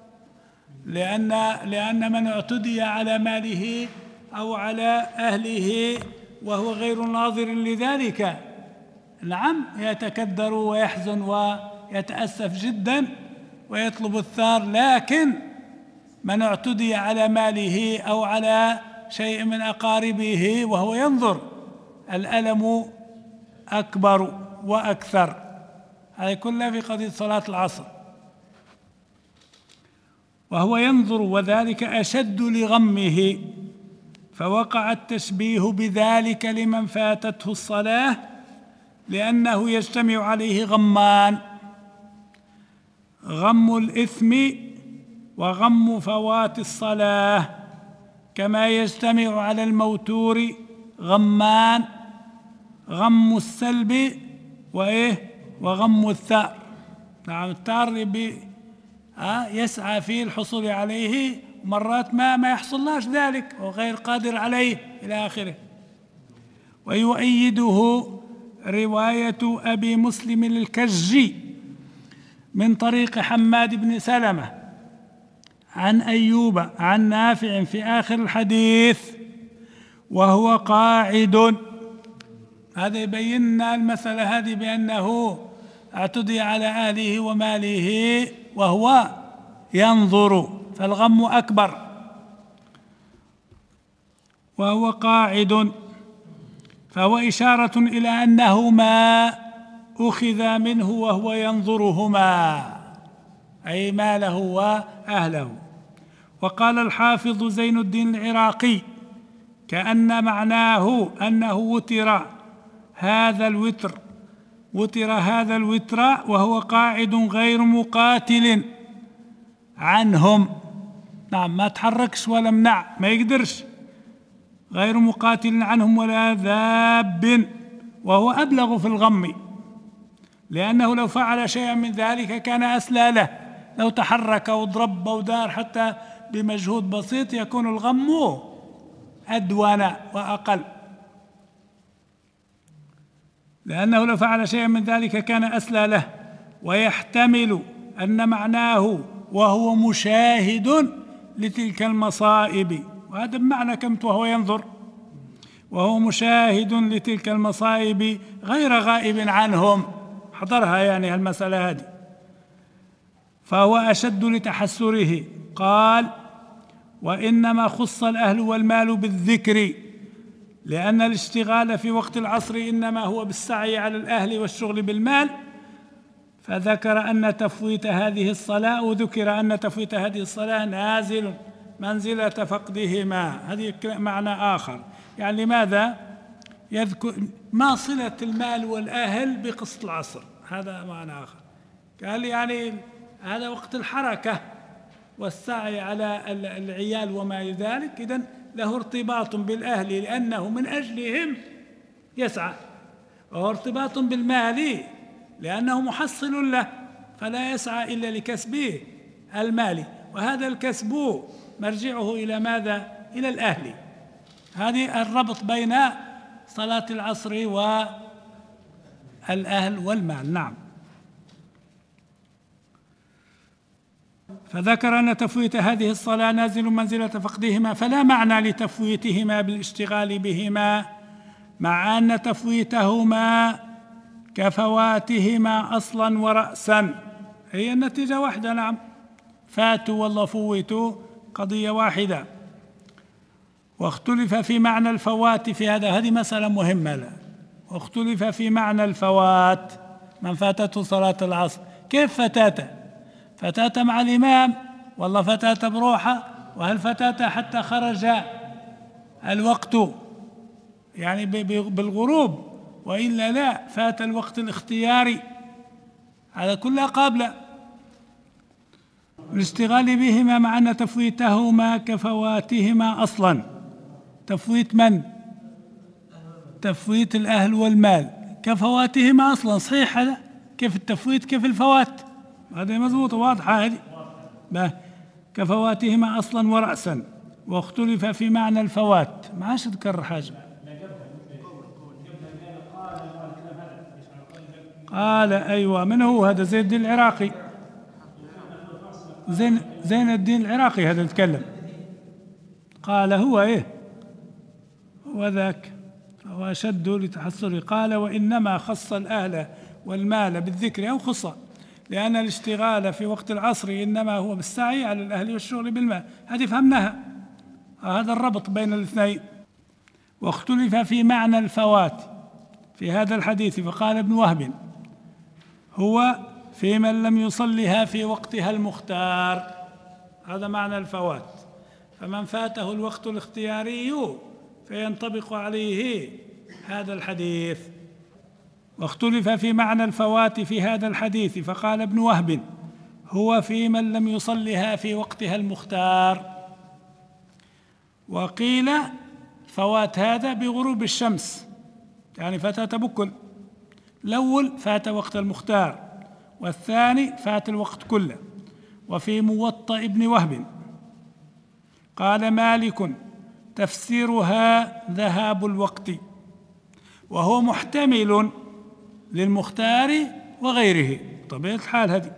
لأن من اعتدي على ماله أو على أهله وهو غير ناظر لذلك، نعم يتكدر ويحزن ويتأسف جدا ويطلب الثار. لكن من اعتدي على ماله أو على شيء من أقاربه وهو ينظر، الألم أكبر وأكثر. هذه كلها في قضية صلاة العصر. وهو ينظر وذلك أشد لغمه، فوقع التشبيه بذلك لمن فاتته الصلاة، لأنه يجتمع عليه غمان: غم الإثم وغم فوات الصلاة، كما يجتمع على الموتور غمان: غم السلب وغم الثار. نعم الثار يسعى في الحصول عليه، مرات ما يحصلناش ذلك وغير قادر عليه إلى آخره. ويؤيده رواية أبي مسلم الكجي من طريق حماد بن سلمة عن أيوب عن نافع في آخر الحديث وهو قاعد. هذا يبين المسألة هذه بأنه اعتدي على أهله وماله وهو ينظر، فالغم أكبر. وهو قاعد، فهو إشارة إلى أنه ما أخذ منه وهو ينظرهما، أي ماله وأهله. وقال الحافظ زين الدين العراقي: كأن معناه أنه وتر هذا الوتر وهو قاعد غير مقاتل عنهم. نعم ما تحركش ولا منع، ما يقدرش، غير مقاتل عنهم ولا ذاب، وهو أبلغ في الغم، لأنه لو فعل شيئا من ذلك كان أسلى له. لو تحرك وضرب ودار حتى بمجهود بسيط يكون الغم أدون وأقل، لأنه لو فعل شيئا من ذلك كان أسلى له. ويحتمل أن معناه وهو مشاهد لتلك المصائب، وهذا بمعنى كمت وهو ينظر، وهو مشاهد لتلك المصائب غير غائب عنهم، حضرها يعني المسألة هذه، فهو أشد لتحسره. قال: وإنما خص الأهل والمال بالذكر، لأن الاشتغال في وقت العصر إنما هو بالسعي على الأهل والشغل بالمال، فذكر أن تفويت هذه الصلاة، وذكر أن تفويت هذه الصلاة نازل منزلة فقدهما. هذه معنى آخر، يعني لماذا يذكر ما صلة المال والأهل بقسط العصر؟ هذا معنى آخر. قال يعني هذا وقت الحركة والسعي على العيال وما ذلك، إذن له ارتباط بالأهل لأنه من أجلهم يسعى، وهو ارتباط بالمال لأنه محصل له، فلا يسعى إلا لكسبه المال، وهذا الكسب مرجعه إلى ماذا؟ إلى الأهل. هذه الربط بين صلاة العصر والأهل والمال. نعم. فذكر أن تفويت هذه الصلاة نازل منزلة فقدهما، فلا معنى لتفويتهما بالاشتغال بهما، مع أن تفويتهما كفواتهما أصلا ورأسا، هي النتيجة واحدة. نعم، فاتوا والله فوتوا قضية واحدة. واختلف في معنى الفوات في هذا، هذه مسألة مهمة لا. واختلف في معنى الفوات، من فاتته صلاة العصر كيف فتاته مع الإمام، والله فتاته بروحه، وهل فتاته حتى خرج الوقت يعني بالغروب، وإلا لا فات الوقت الاختياري، هذا كله قابل. الاشتغال بهما مع أن تفويتهما كفواتهما أصلا. تفويت من؟ تفويت الأهل والمال كفواتهما أصلا. صحيح هذا؟ كيف التفويت كيف الفوات؟ هذا مضبوط واضحة هذه. كفواتهما أصلا ورأسا. واختلف في معنى الفوات. ما عادش تكرر حاجة. قال أيوة، من هو هذا؟ زين الدين العراقي. زين الدين العراقي هذا يتكلم. قال هو إيه؟ هو ذاك، هو أشد لتحصره. قال وإنما خص الأهل والمال بالذكر أو خصة، لأن الاشتغال في وقت العصر إنما هو بالسعي على الأهل والشغل بالمال. هذه فهمناها، هذا الربط بين الاثنين. واختلف في معنى الفوات في هذا الحديث، فقال ابن وهب هو في من لم يصلها في وقتها المختار. هذا معنى الفوات. فمن فاته الوقت الاختياري فينطبق عليه هذا الحديث. واختلف في معنى الفوات في هذا الحديث، فقال ابن وهب هو في من لم يصلها في وقتها المختار. وقيل فوات هذا بغروب الشمس، يعني فتى تبكل. الأول فات وقت المختار، والثاني فات الوقت كله. وفي موطأ ابن وهب قال مالك تفسيرها ذهاب الوقت، وهو محتمل للمختار وغيره. طبيعة الحال هذه،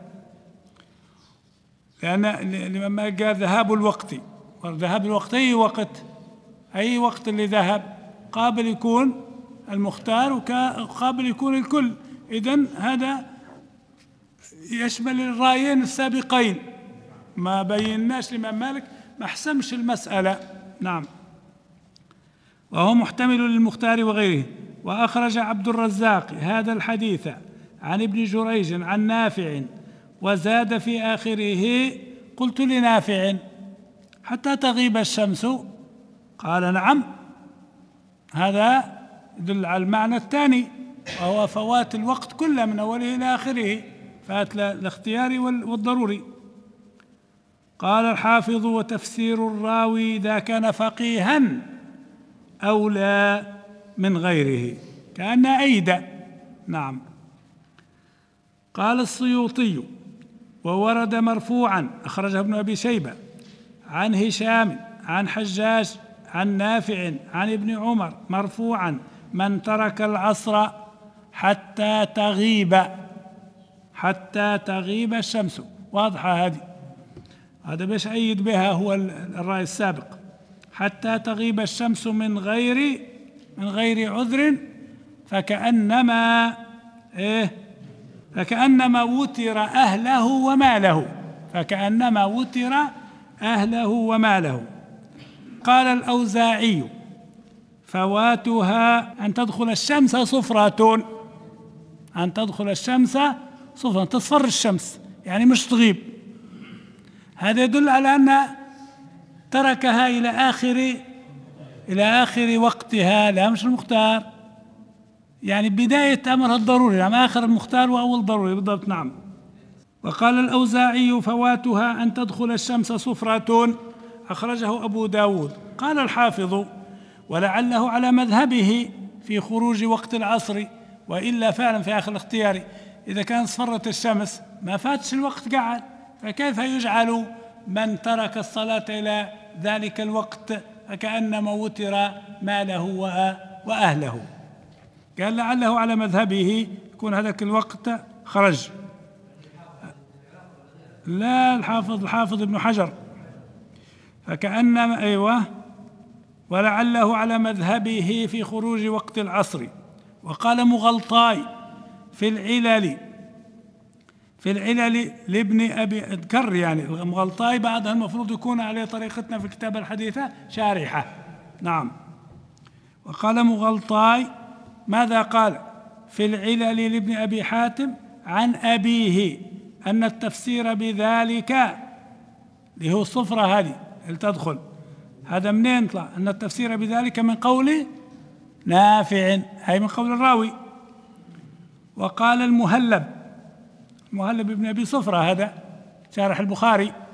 لأن لما قال ذهاب الوقت، ذهاب الوقت أي وقت؟ أي وقت اللي ذهب قابل يكون المختار وقابل يكون الكل. إذن هذا يشمل الرأيين السابقين. ما بيناش الإمام مالك، ما حسمش المسألة. نعم. وهو محتمل للمختار وغيره. وأخرج عبد الرزاق هذا الحديث عن ابن جريج عن نافع، وزاد في آخره قلت لنافع حتى تغيب الشمس، قال نعم. هذا يدل على المعنى الثاني، وهو فوات الوقت كله من أوله إلى آخره، فات الاختياري والضروري. قال الحافظ وتفسير الراوي إذا كان فقيها أولى من غيره، كأن أيدا. نعم. قال السيوطي وورد مرفوعا، أخرجه ابن أبي شيبة عن هشام عن حجاج عن نافع عن ابن عمر مرفوعا من ترك العصر حتى تغيب الشمس. واضحة هذه. هذا باش أيد بها هو الرأي السابق، حتى تغيب الشمس من غير عذر، فكأنما وتر أهله وماله. فكأنما وتر أهله وماله. قال الأوزاعي فواتها أن تدخل الشمس صفرة. أن تدخل الشمس صفرة، تصفر الشمس يعني مش تغيب. هذا يدل على أن تركها إلى آخر وقتها، لا مش المختار، يعني بداية أمرها الضروري، يعني آخر المختار وأول ضروري بالضبط. نعم. وقال الأوزاعي فواتها أن تدخل الشمس صفرة، أخرجه أبو داود. قال الحافظ ولعله على مذهبه في خروج وقت العصر، وإلا فعلا في آخر الاختيار إذا كان صفرت الشمس ما فاتش الوقت قاعد، فكيف يجعل من ترك الصلاة إلى ذلك الوقت فكأنما وتر ماله وأهله؟ قال لعله على مذهبه يكون هذاك الوقت خرج. لا، الحافظ ابن حجر. فكأنما أيوة، ولعله على مذهبه في خروج وقت العصر. وقال مغلطاي في العلل لابن أبي أذكر، يعني المغلطاي بعدها المفروض يكون عليه طريقتنا في كتاب الحديثة شارحة. نعم. وقال مغلطاي ماذا قال؟ في العلل لابن أبي حاتم عن أبيه أن التفسير بذلك اللي هو الصفرة هذه اللي تدخل، هذا منين طلع؟ أن التفسير بذلك من قول نافع، أي من قول الراوي. وقال المهلب ابن أبي صفرة، هذا شارح البخاري،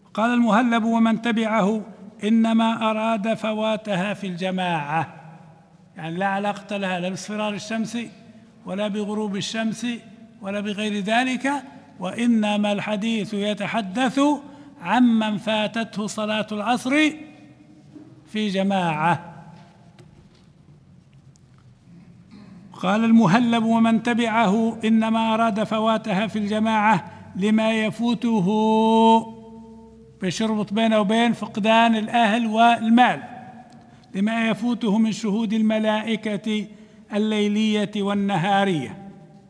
قال المهلب ومن تبعه إنما أراد فواتها في الجماعة، يعني لا علاقة لها لا باصفرار الشمس ولا بغروب الشمس ولا بغير ذلك، وإنما الحديث يتحدث عمن فاتته صلاة العصر في جماعة. قال المهلب ومن تبعه إنما أراد فواتها في الجماعة لما يفوته، بيشربط بينه وبين فقدان الأهل والمال، لما يفوته من شهود الملائكة الليلية والنهارية.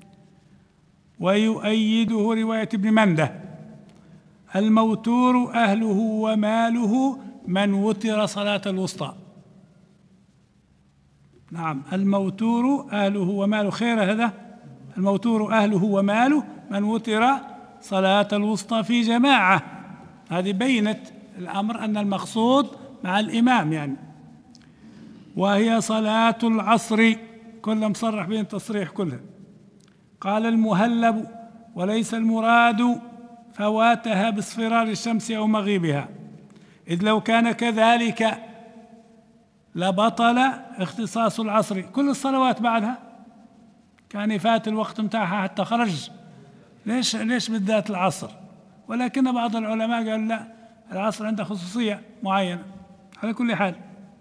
ويؤيده رواية ابن منده: الموتور أهله وماله من وتر صلاة الوسطى. نعم، الموتور أهله وماله، خير هذا، الموتور أهله وماله من وتر صلاة الوسطى في جماعة. هذه بينت الأمر أن المقصود مع الإمام يعني. وهي صلاة العصر، كل مصرح بين تصريح كلها. قال المهلب: وليس المراد فواتها باصفرار الشمس أو مغيبها، إذ لو كان كذلك لبطل اختصاص العصر، كل الصلوات بعدها كان فات الوقت متاعها حتى خرج، ليش بالذات العصر؟ ولكن بعض العلماء قالوا لا، العصر عنده خصوصية معينة. على كل حال،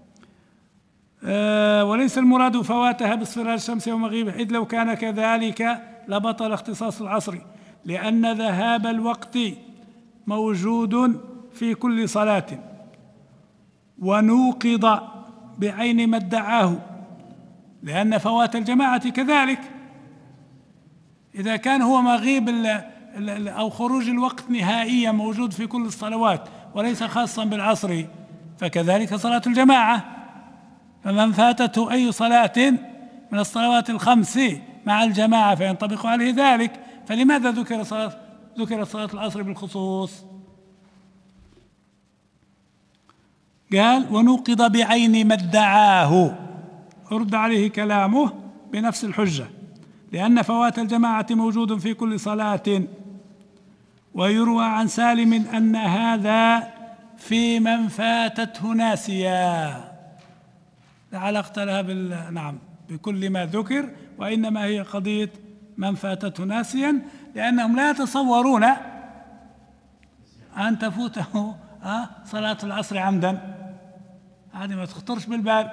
وليس المراد فواتها باصفرار الشمس ومغيبها، إذ لو كان كذلك لبطل اختصاص العصر، لأن ذهاب الوقت موجود في كل صلاة، ونوقض بعين ما ادعاه، لأن فوات الجماعة كذلك، إذا كان هو مغيب أو خروج الوقت نهائيا موجود في كل الصلوات وليس خاصا بالعصر، فكذلك صلاة الجماعة. فمن فاتته أي صلاة من الصلوات الخمس مع الجماعة فينطبق عليه ذلك. فلماذا ذكر صلاة العصر بالخصوص؟ قال: ونوقض بعين ما ادعاه، رد عليه كلامه بنفس الحجة، لأن فوات الجماعة موجود في كل صلاة. ويروى عن سالم أن هذا في من فاتته ناسيا، لا علاقة لها نعم بكل ما ذكر، وإنما هي قضية من فاتته ناسيا، لأنهم لا يتصورون أن تفوته صلاة العصر عمدا، هذه ما تخطرش بالبال،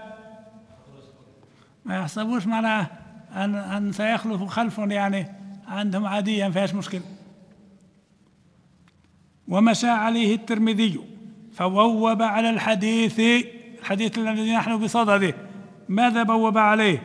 ما يحسبوش معناه أن سيخلف خلف، يعني عندهم عاديا فيهاش مشكلة. ومشى عليه الترمذي فبوب على الحديث الذي نحن بصدده. ماذا بوب عليه؟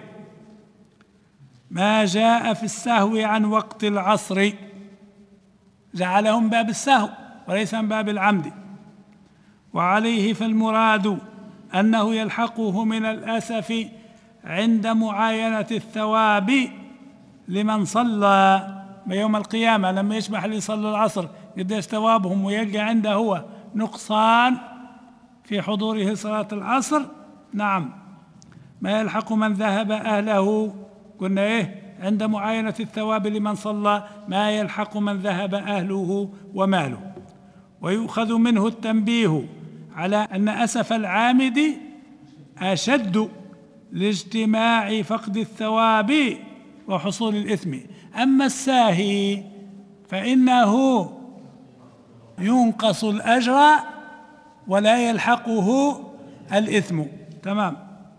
ما جاء في السهو عن وقت العصر، جعله من باب السهو وليس من باب العمد. وعليه فالمراد أنه يلحقه من الأسف عند معاينة الثواب لمن صلى يوم القيامة، لما يشبح اللي صلى العصر قديش ثوابهم، ويلقى عنده هو نقصان في حضوره صلاة العصر. نعم، ما يلحق من ذهب أهله، قلنا عند معاينة الثواب لمن صلى ما يلحق من ذهب أهله وماله. ويؤخذ منه التنبيه على أن أسف العامد أشد لاجتماع فقد الثواب وحصول الإثم، أما الساهي فإنه ينقص الأجر ولا يلحقه الإثم. تمام،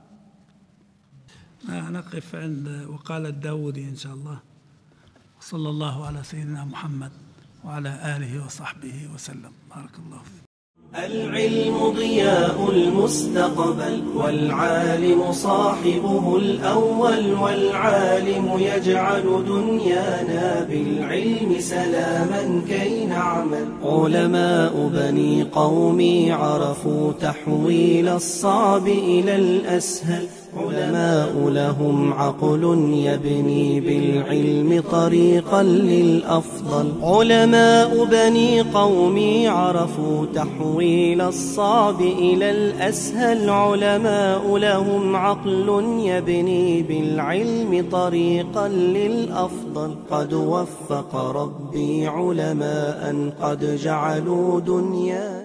نقف عند وقال الداودي إن شاء الله. صلى الله على سيدنا محمد وعلى آله وصحبه وسلم. بارك الله فيك. العلم ضياء المستقبل، والعالم صاحبه الأول، والعالم يجعل دنيانا بالعلم سلاما كي نعمل. علماء بني قومي عرفوا تحويل الصعب إلى الأسهل، علماء لهم عقل يبني بالعلم طريقا للأفضل. علماء بني قومي عرفوا تحويل الصعب إلى الأسهل. علماء لهم عقل يبني بالعلم طريقا للأفضل. قد وفق ربي علماء قد جعلوا دنيا